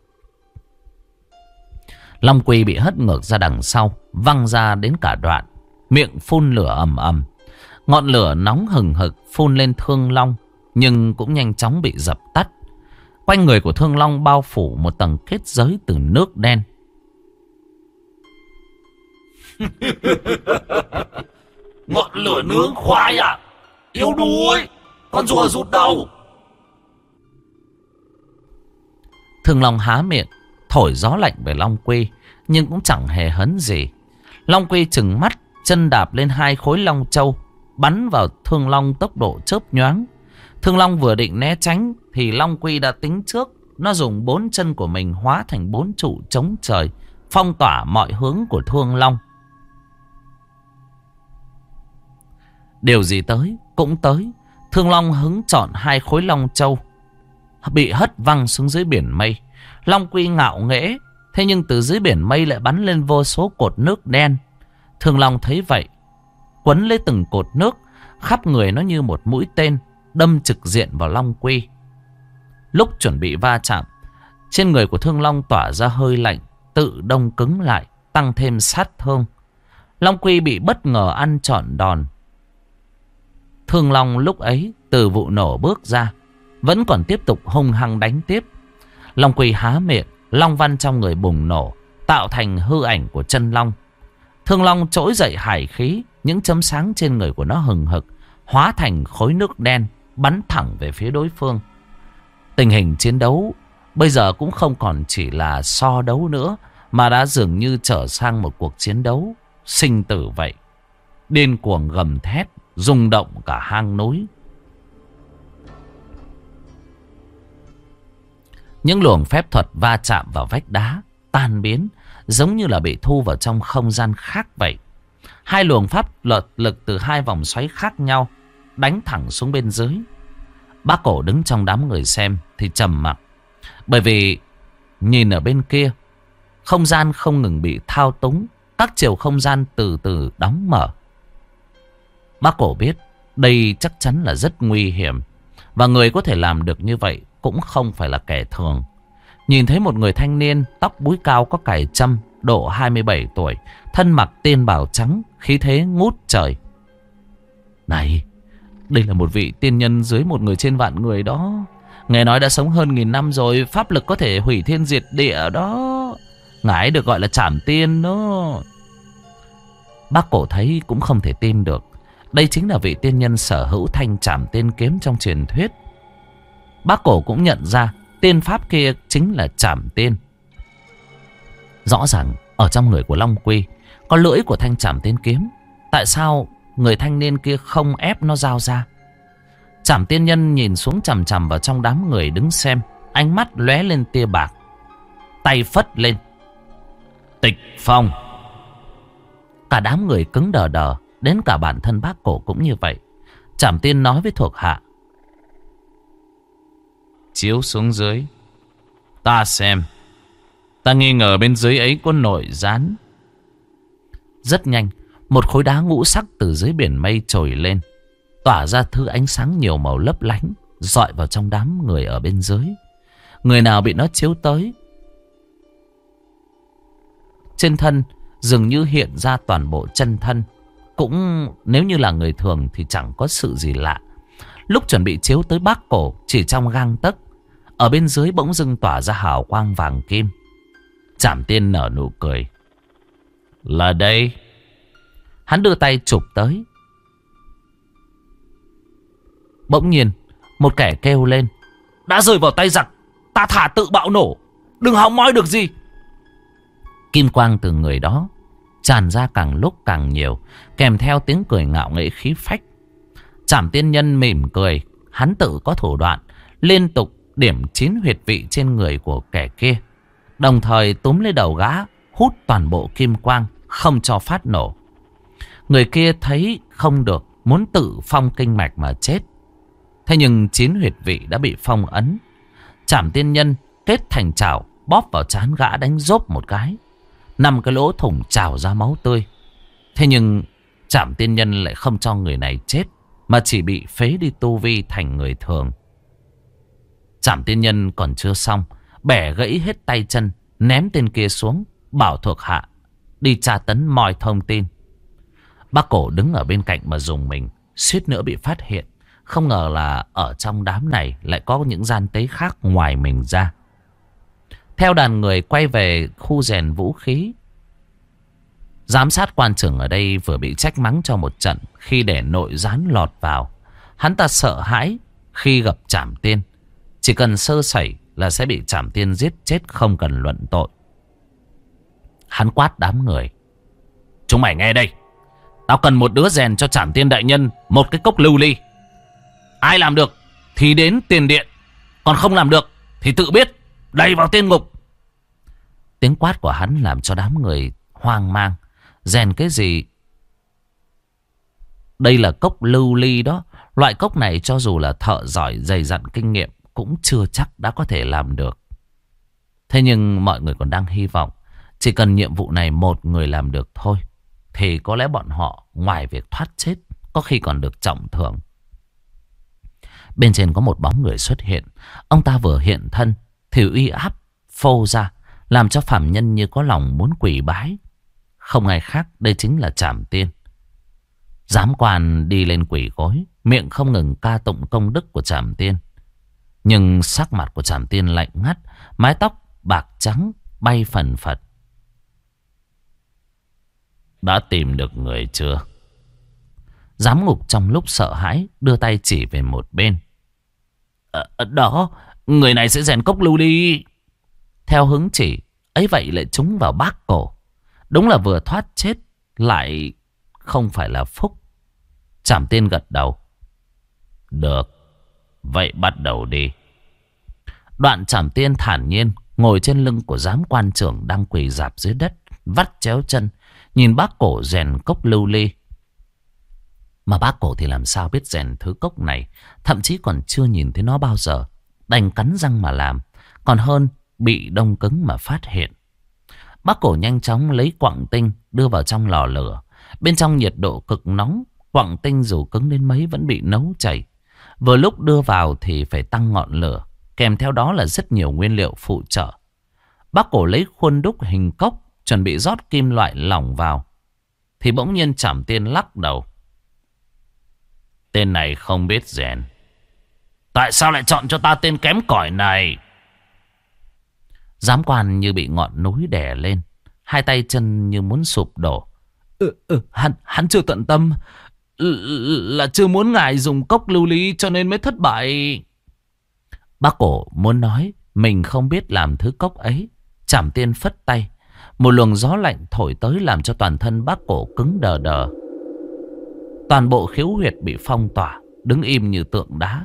[SPEAKER 1] Long Quy bị hất ngược ra đằng sau, văng ra đến cả đoạn, miệng phun lửa ầm ầm. Ngọn lửa nóng hừng hực phun lên Thương Long, nhưng cũng nhanh chóng bị dập tắt. Quanh người của Thương Long bao phủ một tầng kết giới từ nước đen. "Ngọn lửa nướng khoai à? Yếu đuối, con rùa rụt đầu." Thương Long há miệng thổi gió lạnh về Long Quy, nhưng cũng chẳng hề hấn gì. Long Quy trừng mắt, chân đạp lên 2 khối long châu, bắn vào Thương Long tốc độ chớp nhoáng. Thương Long vừa định né tránh thì Long Quy đã tính trước. Nó dùng 4 chân của mình hóa thành 4 trụ chống trời, phong tỏa mọi hướng của Thương Long. Điều gì tới cũng tới. Thương Long hứng chọn 2 khối long châu, bị hất văng xuống dưới biển mây. Long Quy ngạo nghễ, thế nhưng từ dưới biển mây lại bắn lên vô số cột nước đen. Thương Long thấy vậy, quấn lấy từng cột nước, khắp người nó như một mũi tên, đâm trực diện vào Long Quy. Lúc chuẩn bị va chạm, trên người của Thương Long tỏa ra hơi lạnh, tự đông cứng lại, tăng thêm sát thương. Long Quy bị bất ngờ ăn trọn đòn. Thương Long lúc ấy từ vụ nổ bước ra, vẫn còn tiếp tục hung hăng đánh tiếp. Long Quy há miệng, long văn trong người bùng nổ, tạo thành hư ảnh của chân long. Thương Long trỗi dậy hải khí, những chấm sáng trên người của nó hừng hực, hóa thành khối nước đen, bắn thẳng về phía đối phương. Tình hình chiến đấu bây giờ cũng không còn chỉ là so đấu nữa, mà đã dường như trở sang một cuộc chiến đấu sinh tử vậy. Điên cuồng gầm thét, rung động cả hang núi. Những luồng phép thuật va chạm vào vách đá, tan biến, giống như là bị thu vào trong không gian khác vậy. 2 luồng pháp lực từ 2 vòng xoáy khác nhau đánh thẳng xuống bên dưới. Bác Cổ đứng trong đám người xem thì trầm mặc. Bởi vì nhìn ở bên kia, không gian không ngừng bị thao túng, các chiều không gian từ từ đóng mở. Bác Cổ biết đây chắc chắn là rất nguy hiểm, và người có thể làm được như vậy cũng không phải là kẻ thường. Nhìn thấy một người thanh niên, tóc búi cao có cài trâm, độ 27 tuổi, thân mặc tiên bào trắng, khí thế ngút trời. Này, đây là một vị tiên nhân dưới một người trên vạn người đó. Nghe nói đã sống hơn 1000 năm rồi, pháp lực có thể hủy thiên diệt địa đó. Ngài được gọi là Trảm Tiên đó. Bác Cổ thấy cũng không thể tin được. Đây chính là vị tiên nhân sở hữu thanh Trảm Tiên kiếm trong truyền thuyết. Bác Cổ cũng nhận ra tiên pháp kia chính là Trảm Tiên. Rõ ràng ở trong người của Long Quy có lưỡi của thanh Trảm Tiên kiếm. Tại sao người thanh niên kia không ép nó giao ra? Trảm Tiên nhân nhìn xuống chằm chằm vào trong đám người đứng xem, ánh mắt lóe lên tia bạc, tay phất lên. Tịch phong. Cả đám người cứng đờ đờ, đến cả bản thân Bác Cổ cũng như vậy. Trảm Tiên nói với thuộc hạ: chiếu xuống dưới, ta xem. Ta nghi ngờ bên dưới ấy có nội gián. Rất nhanh, một khối đá ngũ sắc từ dưới biển mây trồi lên, tỏa ra thứ ánh sáng nhiều màu lấp lánh, rọi vào trong đám người ở bên dưới. Người nào bị nó chiếu tới, trên thân dường như hiện ra toàn bộ chân thân. Cũng nếu như là người thường thì chẳng có sự gì lạ. Lúc chuẩn bị chiếu tới Bác Cổ, chỉ trong gang tấc, ở bên dưới bỗng dưng tỏa ra hào quang vàng kim. Trảm Tiên nở nụ cười. Là đây. Hắn đưa tay chụp tới. Bỗng nhiên một kẻ kêu lên: đã rơi vào tay giặc, ta thả tự bạo nổ, đừng hòng moi được gì. Kim quang từ người đó tràn ra càng lúc càng nhiều, kèm theo tiếng cười ngạo nghễ khí phách. Trảm Tiên nhân mỉm cười. Hắn tự có thủ đoạn, liên tục điểm 9 huyệt vị trên người của kẻ kia, đồng thời túm lấy đầu gã, hút toàn bộ kim quang, không cho phát nổ. Người kia thấy không được, muốn tự phong kinh mạch mà chết. Thế nhưng 9 huyệt vị đã bị phong ấn. Trảm Tiên nhân kết thành chảo, bóp vào trán gã đánh rốp một cái. 5 cái lỗ thủng trào ra máu tươi. Thế nhưng Trảm Tiên nhân lại không cho người này chết, mà chỉ bị phế đi tu vi thành người thường. Trảm Tiên nhân còn chưa xong, bẻ gãy hết tay chân, ném tên kia xuống, bảo thuộc hạ đi tra tấn moi thông tin. Bác Cổ đứng ở bên cạnh mà dùng mình, suýt nữa bị phát hiện. Không ngờ là ở trong đám này lại có những gian tế khác ngoài mình ra. Theo đàn người quay về khu rèn vũ khí. Giám sát quan trưởng ở đây vừa bị trách mắng cho một trận khi để nội gián lọt vào. Hắn ta sợ hãi khi gặp Trảm Tiên. Chỉ cần sơ sẩy là sẽ bị Trảm Tiên giết chết, không cần luận tội. Hắn quát đám người: chúng mày nghe đây, tao cần một đứa rèn cho Trảm Tiên đại nhân một cái cốc lưu ly. Ai làm được thì đến tiền điện, còn không làm được thì tự biết, đày vào tiên ngục. Tiếng quát của hắn làm cho đám người hoang mang. Rèn cái gì? Đây là cốc lưu ly đó. Loại cốc này cho dù là thợ giỏi dày dặn kinh nghiệm cũng chưa chắc đã có thể làm được. Thế nhưng mọi người còn đang hy vọng chỉ cần nhiệm vụ này một người làm được thôi, thì có lẽ bọn họ ngoài việc thoát chết, có khi còn được trọng thưởng. Bên trên có một bóng người xuất hiện. Ông ta vừa hiện thân thì uy áp phô ra, làm cho phàm nhân như có lòng muốn quỳ bái. Không ai khác, đây chính là Trảm Tiên. Giám quan đi lên quỳ gối, miệng không ngừng ca tụng công đức của Trảm Tiên. Nhưng sắc mặt của Trảm Tiên lạnh ngắt, mái tóc bạc trắng bay phần phật. Đã tìm được người chưa? Giám ngục trong lúc sợ hãi đưa tay chỉ về một bên. Đó, người này sẽ rèn cốc lưu ly. Theo hứng chỉ ấy vậy lại trúng vào Bác Cổ. Đúng là vừa thoát chết lại không phải là phúc. Trảm Tiên gật đầu. Được, vậy bắt đầu đi. Đoạn Trảm Tiên thản nhiên ngồi trên lưng của giám quan trưởng đang quỳ rạp dưới đất, vắt chéo chân, nhìn Bác Cổ rèn cốc lưu ly. Mà bác cổ thì làm sao biết rèn thứ cốc này, thậm chí còn chưa nhìn thấy nó bao giờ. Đành cắn răng mà làm, còn hơn bị đông cứng mà phát hiện. Bác cổ nhanh chóng lấy quặng tinh đưa vào trong lò lửa. Bên trong nhiệt độ cực nóng, quặng tinh dù cứng đến mấy vẫn bị nấu chảy. Vừa lúc đưa vào thì phải tăng ngọn lửa, kèm theo đó là rất nhiều nguyên liệu phụ trợ. Bác cổ lấy khuôn đúc hình cốc, chuẩn bị rót kim loại lỏng vào. Thì bỗng nhiên Trảm Tiên lắc đầu. Tên này không biết rèn. Tại sao lại chọn cho ta tên kém cỏi này? Giám quan như bị ngọn núi đè lên, hai tay chân như muốn sụp đổ. Hắn chưa tận tâm, là chưa muốn ngài dùng cốc lưu ly cho nên mới thất bại. Bác cổ muốn nói mình không biết làm thứ cốc ấy. Trảm Tiên phất tay, một luồng gió lạnh thổi tới làm cho toàn thân bác cổ cứng đờ đờ. Toàn bộ khiếu huyệt bị phong tỏa, đứng im như tượng đá.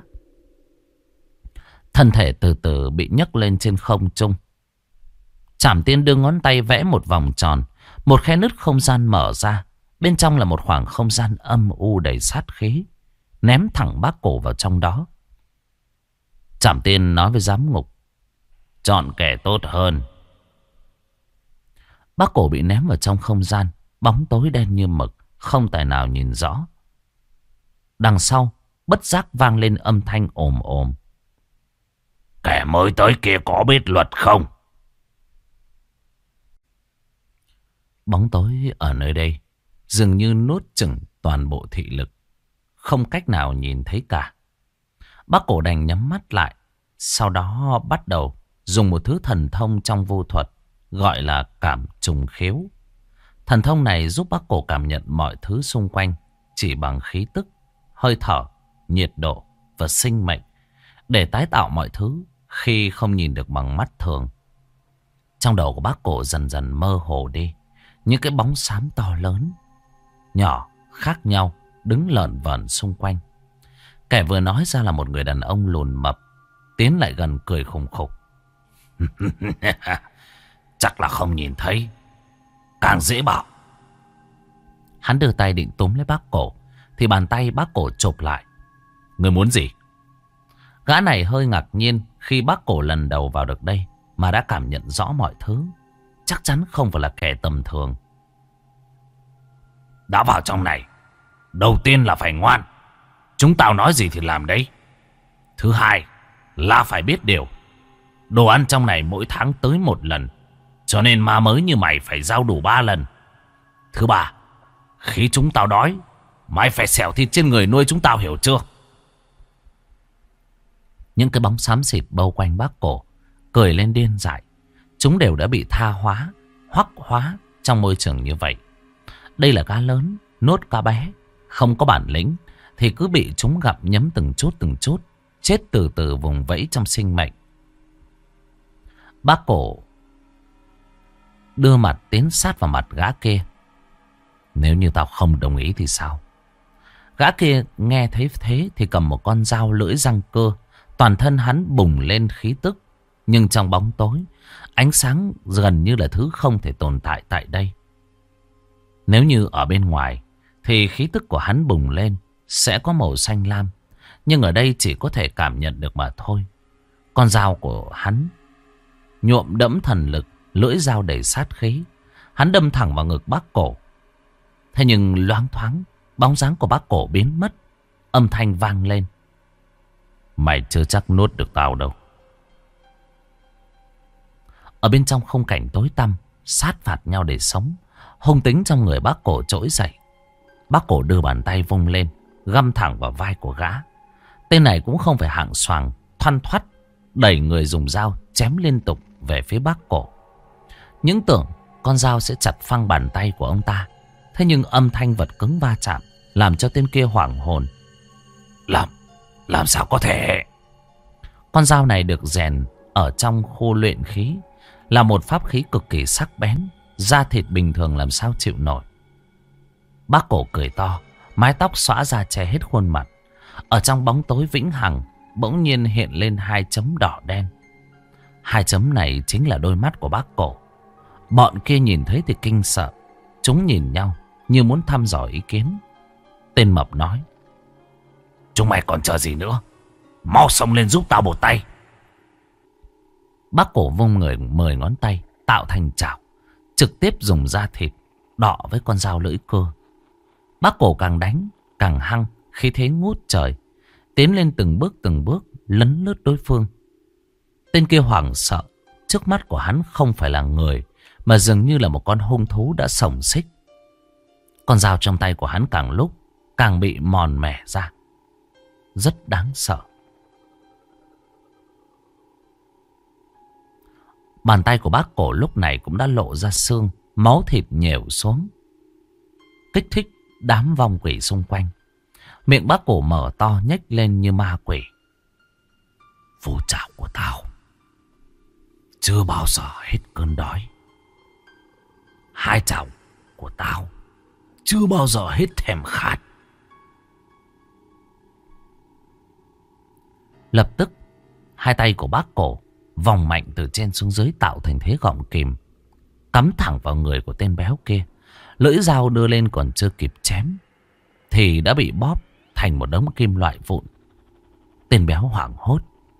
[SPEAKER 1] Thân thể từ từ bị nhấc lên trên không trung. Trảm Tiên đưa ngón tay vẽ một vòng tròn. Một khe nứt không gian mở ra. Bên trong là một khoảng không gian âm u đầy sát khí. Ném thẳng bác cổ vào trong đó. Trảm Tiên nói với giám ngục. Chọn kẻ tốt hơn. Bác cổ bị ném vào trong không gian. Bóng tối đen như mực, không tài nào nhìn rõ. Đằng sau bất giác vang lên âm thanh ồm ồm. Kẻ mới tới kia có biết luật không? Bóng tối ở nơi đây dường như nuốt chửng toàn bộ thị lực, không cách nào nhìn thấy cả. Bác cổ đành nhắm mắt lại, sau đó bắt đầu dùng một thứ thần thông trong vô thuật gọi là cảm trùng khiếu. Thần thông này giúp bác cổ cảm nhận mọi thứ xung quanh chỉ bằng khí tức, hơi thở, nhiệt độ và sinh mệnh, để tái tạo mọi thứ khi không nhìn được bằng mắt thường. Trong đầu của bác cổ dần dần mơ hồ đi. Những cái bóng xám to lớn, nhỏ, khác nhau đứng lởn vởn xung quanh. Kẻ vừa nói ra là một người đàn ông lùn mập, tiến lại gần cười khùng khục. Chắc là không nhìn thấy, càng dễ bảo. Hắn đưa tay định túm lấy bác cổ, thì bàn tay bác cổ chộp lại. Người muốn gì? Gã này hơi ngạc nhiên khi bác cổ lần đầu vào được đây mà đã cảm nhận rõ mọi thứ. Chắc chắn không phải là kẻ tầm thường. Đã vào trong này, đầu tiên là phải ngoan. Chúng tao nói gì thì làm đấy. Thứ hai là phải biết điều. Đồ ăn trong này mỗi tháng tới một lần, cho nên ma mới như mày phải giao đủ 3 lần. Thứ ba, khi chúng tao đói, mày phải xẻo thịt trên người nuôi chúng tao, hiểu chưa? Những cái bóng xám xịt bao quanh bác cổ cười lên điên dại. Chúng đều đã bị tha hóa, hoắc hóa trong môi trường như vậy. Đây là cá lớn, nuốt cá bé. Không có bản lĩnh thì cứ bị chúng gặm nhấm từng chút, chết từ từ vùng vẫy trong sinh mệnh. Bác cổ đưa mặt tiến sát vào mặt gã kia. Nếu như tao không đồng ý thì sao? Gã kia nghe thấy thế thì cầm một con dao lưỡi răng cưa. Toàn thân hắn bùng lên khí tức. Nhưng trong bóng tối, ánh sáng gần như là thứ không thể tồn tại tại đây. Nếu như ở bên ngoài thì khí tức của hắn bùng lên sẽ có màu xanh lam. Nhưng ở đây chỉ có thể cảm nhận được mà thôi. Con dao của hắn nhuộm đẫm thần lực, lưỡi dao đầy sát khí. Hắn đâm thẳng vào ngực bác cổ. Thế nhưng loáng thoáng, bóng dáng của bác cổ biến mất. Âm thanh vang lên. Mày chưa chắc nuốt được tao đâu. Ở bên trong khung cảnh tối tăm, sát phạt nhau để sống, hung tính trong người bác cổ trỗi dậy. Bác cổ đưa bàn tay vung lên, găm thẳng vào vai của gã. Tên này cũng không phải hạng xoàng, thoăn thoắt, đẩy người dùng dao chém liên tục về phía bác cổ. Những tưởng con dao sẽ chặt phăng bàn tay của ông ta. Thế nhưng âm thanh vật cứng va chạm làm cho tên kia hoảng hồn. Làm sao có thể? Con dao này được rèn ở trong khu luyện khí, là một pháp khí cực kỳ sắc bén, da thịt bình thường làm sao chịu nổi. Bác cổ cười to, mái tóc xõa ra che hết khuôn mặt. Ở trong bóng tối vĩnh hằng bỗng nhiên hiện lên 2 chấm đỏ đen. 2 chấm này chính là đôi mắt của bác cổ. Bọn kia nhìn thấy thì kinh sợ. Chúng nhìn nhau như muốn thăm dò ý kiến. Tên mập nói. Chúng mày còn chờ gì nữa? Mau xông lên giúp tao một tay. Bác Cổ vung người 10 ngón tay tạo thành chảo, trực tiếp dùng da thịt đọ với con dao lưỡi cưa. Bác Cổ càng đánh càng hăng, khí thế ngút trời, tiến lên từng bước lấn lướt đối phương. Tên kia hoảng sợ, trước mắt của hắn không phải là người, mà dường như là một con hung thú đã xổng xích. Con dao trong tay của hắn càng lúc càng bị mòn mẻ ra, rất đáng sợ. Bàn tay của bác Cổ lúc này cũng đã lộ ra xương, máu thịt nhèo xuống, kích thích đám vong quỷ xung quanh. Miệng bác Cổ mở to nhếch lên như ma quỷ. Vô trảo của tao chưa bao giờ hết cơn đói. Hai chảo của tao chưa bao giờ hết thèm khát. Lập tức hai tay của bác Cổ vòng mạnh từ trên xuống dưới tạo thành thế gọng kìm, cắm thẳng vào người của tên béo kia. Lưỡi dao đưa lên còn chưa kịp chém thì đã bị bóp thành một đống kim loại vụn. Tên béo hoảng hốt.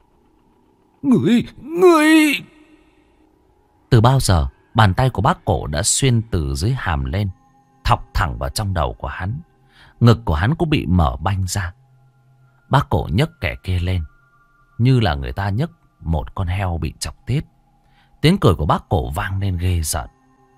[SPEAKER 1] Người! Từ bao giờ bàn tay của bác Cổ đã xuyên từ dưới hàm lên, thọc thẳng vào trong đầu của hắn. Ngực của hắn cũng bị mở banh ra. Bác Cổ nhấc kẻ kia lên như là người ta nhấc một con heo bị chọc tiết. Tiếng cười của bác Cổ vang lên ghê rợn.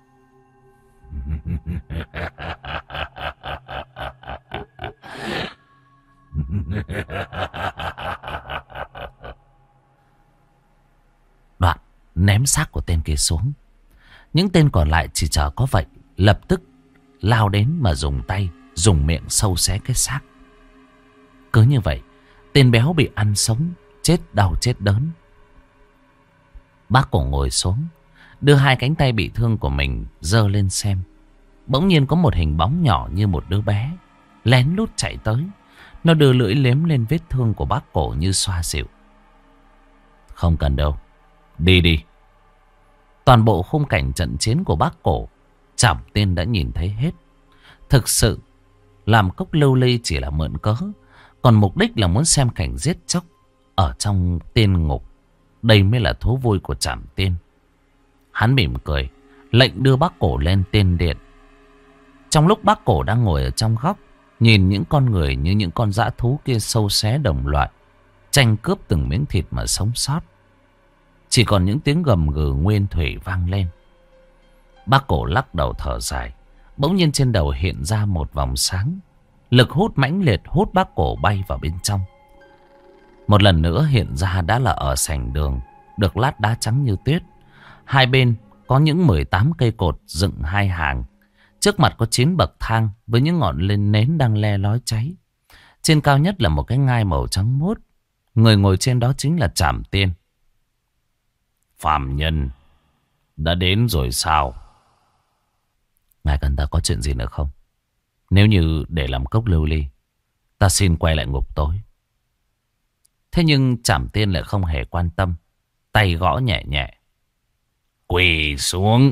[SPEAKER 1] Đoạn ném xác của tên kia xuống. Những tên còn lại chỉ chờ có vậy, lập tức lao đến mà dùng tay, dùng miệng sâu xé cái xác. Cứ như vậy, tên béo bị ăn sống, chết đau chết đớn. Bác Cổ ngồi xuống, đưa hai cánh tay bị thương của mình giơ lên xem. Bỗng nhiên có một hình bóng nhỏ như một đứa bé lén lút chạy tới. Nó đưa lưỡi liếm lên vết thương của bác Cổ như xoa dịu. Không cần đâu, đi đi. Toàn bộ khung cảnh trận chiến của bác Cổ, Trảm Tiên đã nhìn thấy hết. Thực sự làm cốc lưu ly chỉ là mượn cớ, còn mục đích là muốn xem cảnh giết chóc ở trong tiên ngục. Đây mới là thú vui của Trảm Tiên. Hắn mỉm cười, lệnh đưa bác Cổ lên tiên điện. Trong lúc bác Cổ đang ngồi ở trong góc, nhìn những con người như những con dã thú kia sâu xé đồng loại, tranh cướp từng miếng thịt mà sống sót, chỉ còn những tiếng gầm gừ nguyên thủy vang lên. Bác Cổ lắc đầu thở dài. Bỗng nhiên trên đầu hiện ra một vòng sáng, lực hút mãnh liệt hút bác Cổ bay vào bên trong. Một lần nữa hiện ra đã là ở sảnh đường, được lát đá trắng như tuyết. Hai bên có những 18 cây cột dựng hai hàng. Trước mặt có 9 bậc thang với những ngọn lên nến đang le lói cháy. Trên cao nhất là một cái ngai màu trắng muốt. Người ngồi trên đó chính là Trảm Tiên. Phạm nhân đã đến rồi sao? Ngài cần ta có chuyện gì nữa không? Nếu như để làm cốc lưu ly, ta xin quay lại ngục tối. Thế nhưng Trảm Tiên lại không hề quan tâm, tay gõ nhẹ nhẹ. Quỳ xuống.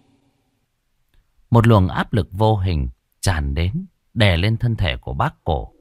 [SPEAKER 1] Một luồng áp lực vô hình tràn đến, đè lên thân thể của bác Cổ.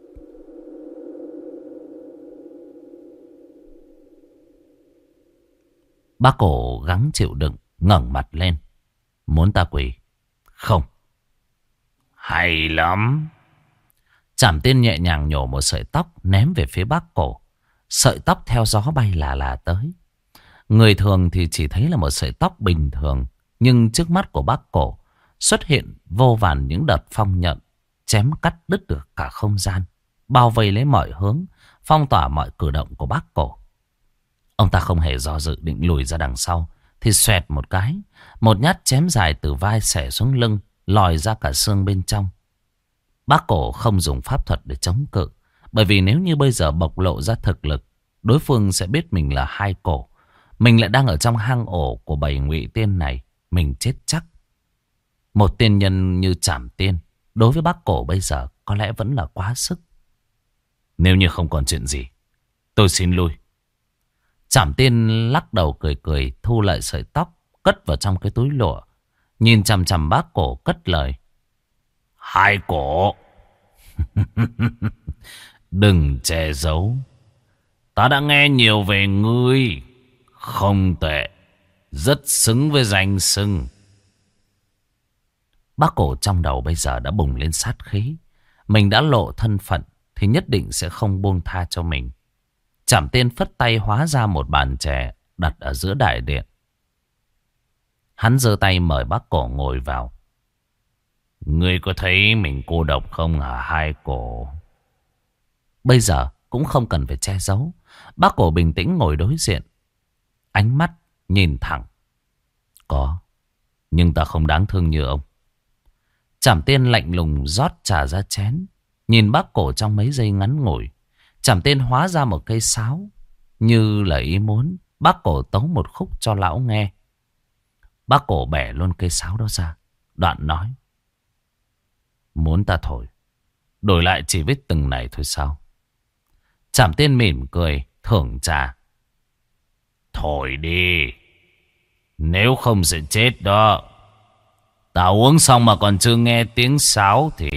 [SPEAKER 1] Bác Cổ gắng chịu đựng, ngẩng mặt lên. Muốn ta quỳ? Không. Hay lắm. Trảm Tiên nhẹ nhàng nhổ một sợi tóc ném về phía bác Cổ. Sợi tóc theo gió bay là tới. Người thường thì chỉ thấy là một sợi tóc bình thường, nhưng trước mắt của bác Cổ xuất hiện vô vàn những đợt phong nhận, chém cắt đứt được cả không gian, bao vây lấy mọi hướng, phong tỏa mọi cử động của bác Cổ. Ông ta không hề do dự định lùi ra đằng sau, thì xoẹt một cái, một nhát chém dài từ vai xẻ xuống lưng, lòi ra cả xương bên trong. Bác Cổ không dùng pháp thuật để chống cự, bởi vì nếu như bây giờ bộc lộ ra thực lực, đối phương sẽ biết mình là Hai Cổ. Mình lại đang ở trong hang ổ của bầy ngụy tiên này, mình chết chắc. Một tiên nhân như Trảm Tiên, đối với bác Cổ bây giờ có lẽ vẫn là quá sức. Nếu như không còn chuyện gì, tôi xin lui. Trảm Tiên lắc đầu cười cười, thu lại sợi tóc, cất vào trong cái túi lụa. Nhìn chằm chằm bác Cổ cất lời. Hai Cổ, Đừng che giấu. Ta đã nghe nhiều về ngươi. Không tệ. Rất xứng với danh xưng. Bác Cổ trong đầu bây giờ đã bùng lên sát khí. Mình đã lộ thân phận thì nhất định sẽ không buông tha cho mình. Trảm Tiên phất tay hóa ra một bàn chè đặt ở giữa đại điện. Hắn giơ tay mời bác Cổ ngồi vào. Ngươi có thấy mình cô độc không hả hai cổ? Bây giờ cũng không cần phải che giấu. Bác Cổ bình tĩnh ngồi đối diện. Ánh mắt nhìn thẳng. Có, nhưng ta không đáng thương như ông. Trảm Tiên lạnh lùng rót trà ra chén. Nhìn bác Cổ trong mấy giây ngắn ngủi. Trảm Tiên hóa ra một cây sáo. Như là ý muốn. Bác Cổ tấu một khúc cho lão nghe. Bác Cổ bẻ luôn cây sáo đó ra. Đoạn nói. Muốn ta thổi, đổi lại chỉ viết từng này thôi sao? Trảm Tiên mỉm cười, thưởng trà. Thổi đi. Nếu không sẽ chết đó. Ta uống xong mà còn chưa nghe tiếng sáo thì...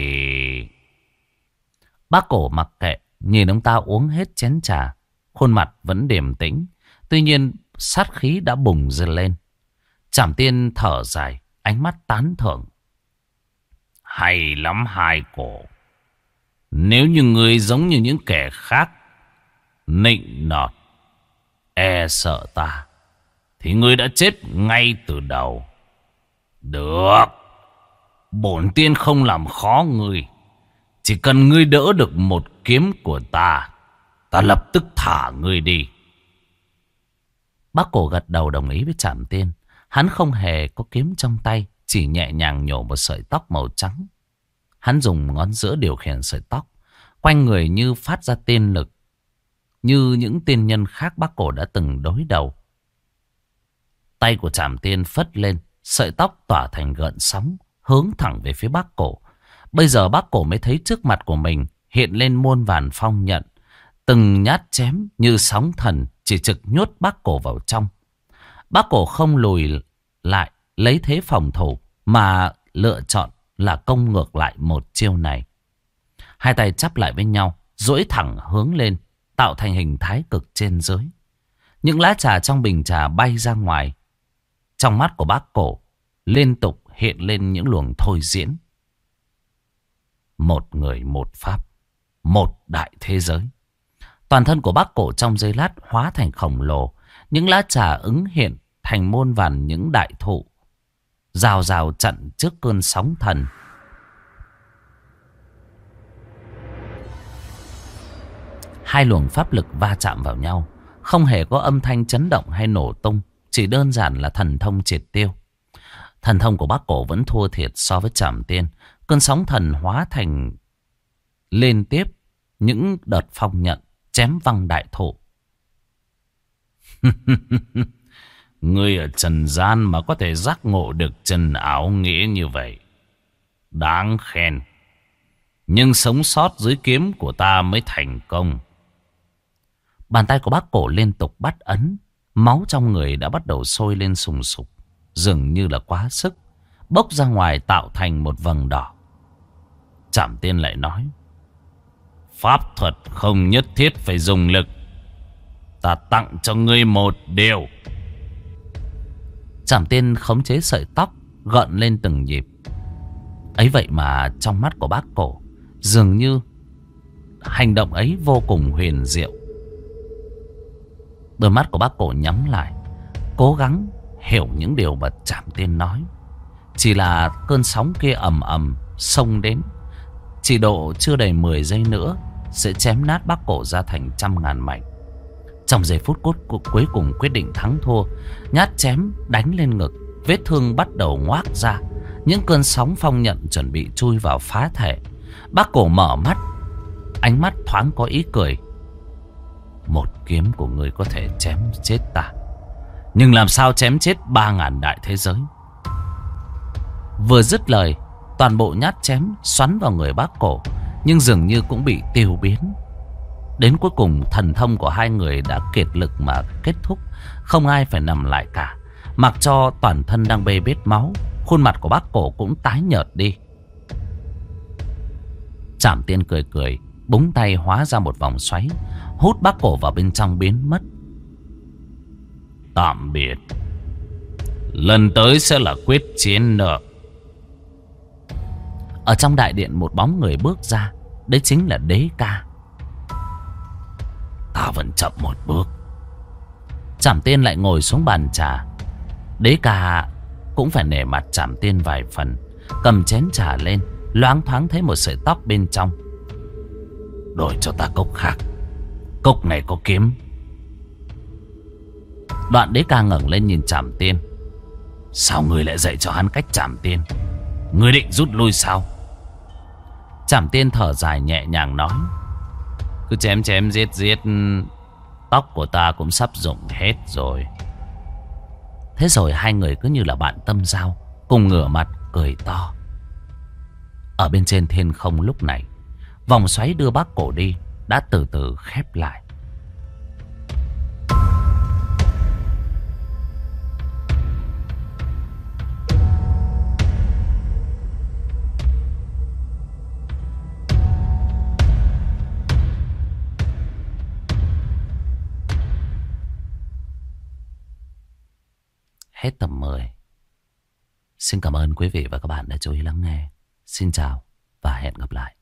[SPEAKER 1] Bác Cổ mặc kệ, nhìn ông ta uống hết chén trà. Khuôn mặt vẫn điềm tĩnh. Tuy nhiên sát khí đã bùng dần lên. Trảm Tiên thở dài, ánh mắt tán thưởng. Hay lắm hai cổ. Nếu như ngươi giống như những kẻ khác, nịnh nọt, e sợ ta, thì ngươi đã chết ngay từ đầu. Được. Bổn tiên không làm khó ngươi. Chỉ cần ngươi đỡ được một kiếm của ta, ta lập tức thả ngươi đi. Bác Cổ gật đầu đồng ý với Trảm Tiên. Hắn không hề có kiếm trong tay, chỉ nhẹ nhàng nhổ một sợi tóc màu trắng. Hắn dùng ngón giữa điều khiển sợi tóc. Quanh người như phát ra tiên lực. Như những tiên nhân khác bác Cổ đã từng đối đầu. Tay của Trảm Tiên phất lên. Sợi tóc tỏa thành gợn sóng. Hướng thẳng về phía bác Cổ. Bây giờ bác Cổ mới thấy trước mặt của mình hiện lên muôn vàn phong nhận. Từng nhát chém như sóng thần chỉ trực nhốt bác Cổ vào trong. Bác Cổ không lùi lại lấy thế phòng thủ mà lựa chọn là công ngược lại một chiêu này. Hai tay chắp lại với nhau, duỗi thẳng hướng lên, tạo thành hình thái cực trên dưới. Những lá trà trong bình trà bay ra ngoài. Trong mắt của bác Cổ liên tục hiện lên những luồng thôi diễn. Một người một pháp, một đại thế giới. Toàn thân của bác Cổ trong giây lát hóa thành khổng lồ. Những lá trà ứng hiện thành muôn vàn những đại thụ, rào rào chặn trước cơn sóng thần. Hai luồng pháp lực va chạm vào nhau, không hề có âm thanh chấn động hay nổ tung, chỉ đơn giản là thần thông triệt tiêu. Thần thông của bác Cổ vẫn thua thiệt so với Trảm Tiên. Cơn sóng thần hóa thành liên tiếp những đợt phong nhận chém văng đại thụ. Ngươi ở trần gian mà có thể giác ngộ được trần áo nghĩa như vậy, đáng khen. Nhưng sống sót dưới kiếm của ta mới thành công. Bàn tay của bác Cổ liên tục bắt ấn. Máu trong người đã bắt đầu sôi lên sùng sục, dường như là quá sức, bốc ra ngoài tạo thành một vầng đỏ. Trảm Tiên lại nói. Pháp thuật không nhất thiết phải dùng lực. Ta tặng cho ngươi một điều. Trảm Tiên khống chế sợi tóc gợn lên từng nhịp. Ấy vậy mà trong mắt của bác Cổ dường như hành động ấy vô cùng huyền diệu. Đôi mắt của bác Cổ nhắm lại, cố gắng hiểu những điều mà Trảm Tiên nói. Chỉ là cơn sóng kia ầm ầm xông đến, chỉ độ chưa đầy 10 giây nữa sẽ chém nát bác Cổ ra thành trăm ngàn mảnh. Trong giây phút cuối cùng quyết định thắng thua, nhát chém đánh lên ngực, vết thương bắt đầu ngoác ra. Những cơn sóng phong nhận chuẩn bị chui vào phá thể. Bác Cổ mở mắt, ánh mắt thoáng có ý cười. Một kiếm của ngươi có thể chém chết ta, nhưng làm sao chém chết 3000 đại thế giới? Vừa dứt lời, toàn bộ nhát chém xoắn vào người bác Cổ, nhưng dường như cũng bị tiêu biến. Đến cuối cùng thần thông của hai người đã kiệt lực mà kết thúc. Không ai phải nằm lại cả. Mặc cho toàn thân đang bê bết máu, khuôn mặt của bác Cổ cũng tái nhợt đi. Trảm Tiên cười cười, búng tay hóa ra một vòng xoáy, hút bác cổ vào bên trong biến mất. Tạm biệt. Lần tới sẽ là quyết chiến nữa. Ở trong đại điện một bóng người bước ra. Đấy chính là Đế Ca. Ta vẫn chậm một bước. Trảm Tiên lại ngồi xuống bàn trà. Đế Ca cũng phải nể mặt Trảm Tiên vài phần. Cầm chén trà lên, loáng thoáng thấy một sợi tóc bên trong. Đổi cho ta cốc khác. Cốc này có kiếm. Đoạn Đế Ca ngẩng lên nhìn Trảm Tiên. Sao ngươi lại dạy cho hắn cách Trảm Tiên? Ngươi định rút lui sao? Trảm Tiên thở dài nhẹ nhàng nói. Cứ chém chém giết giết, tóc của ta cũng sắp rụng hết rồi. Thế rồi hai người cứ như là bạn tâm giao, cùng ngửa mặt cười to. Ở bên trên thiên không lúc này, vòng xoáy đưa bác cổ đi đã từ từ khép lại. Hết tập 10. Xin cảm ơn quý vị và các bạn đã chú ý lắng nghe. Xin chào và hẹn gặp lại.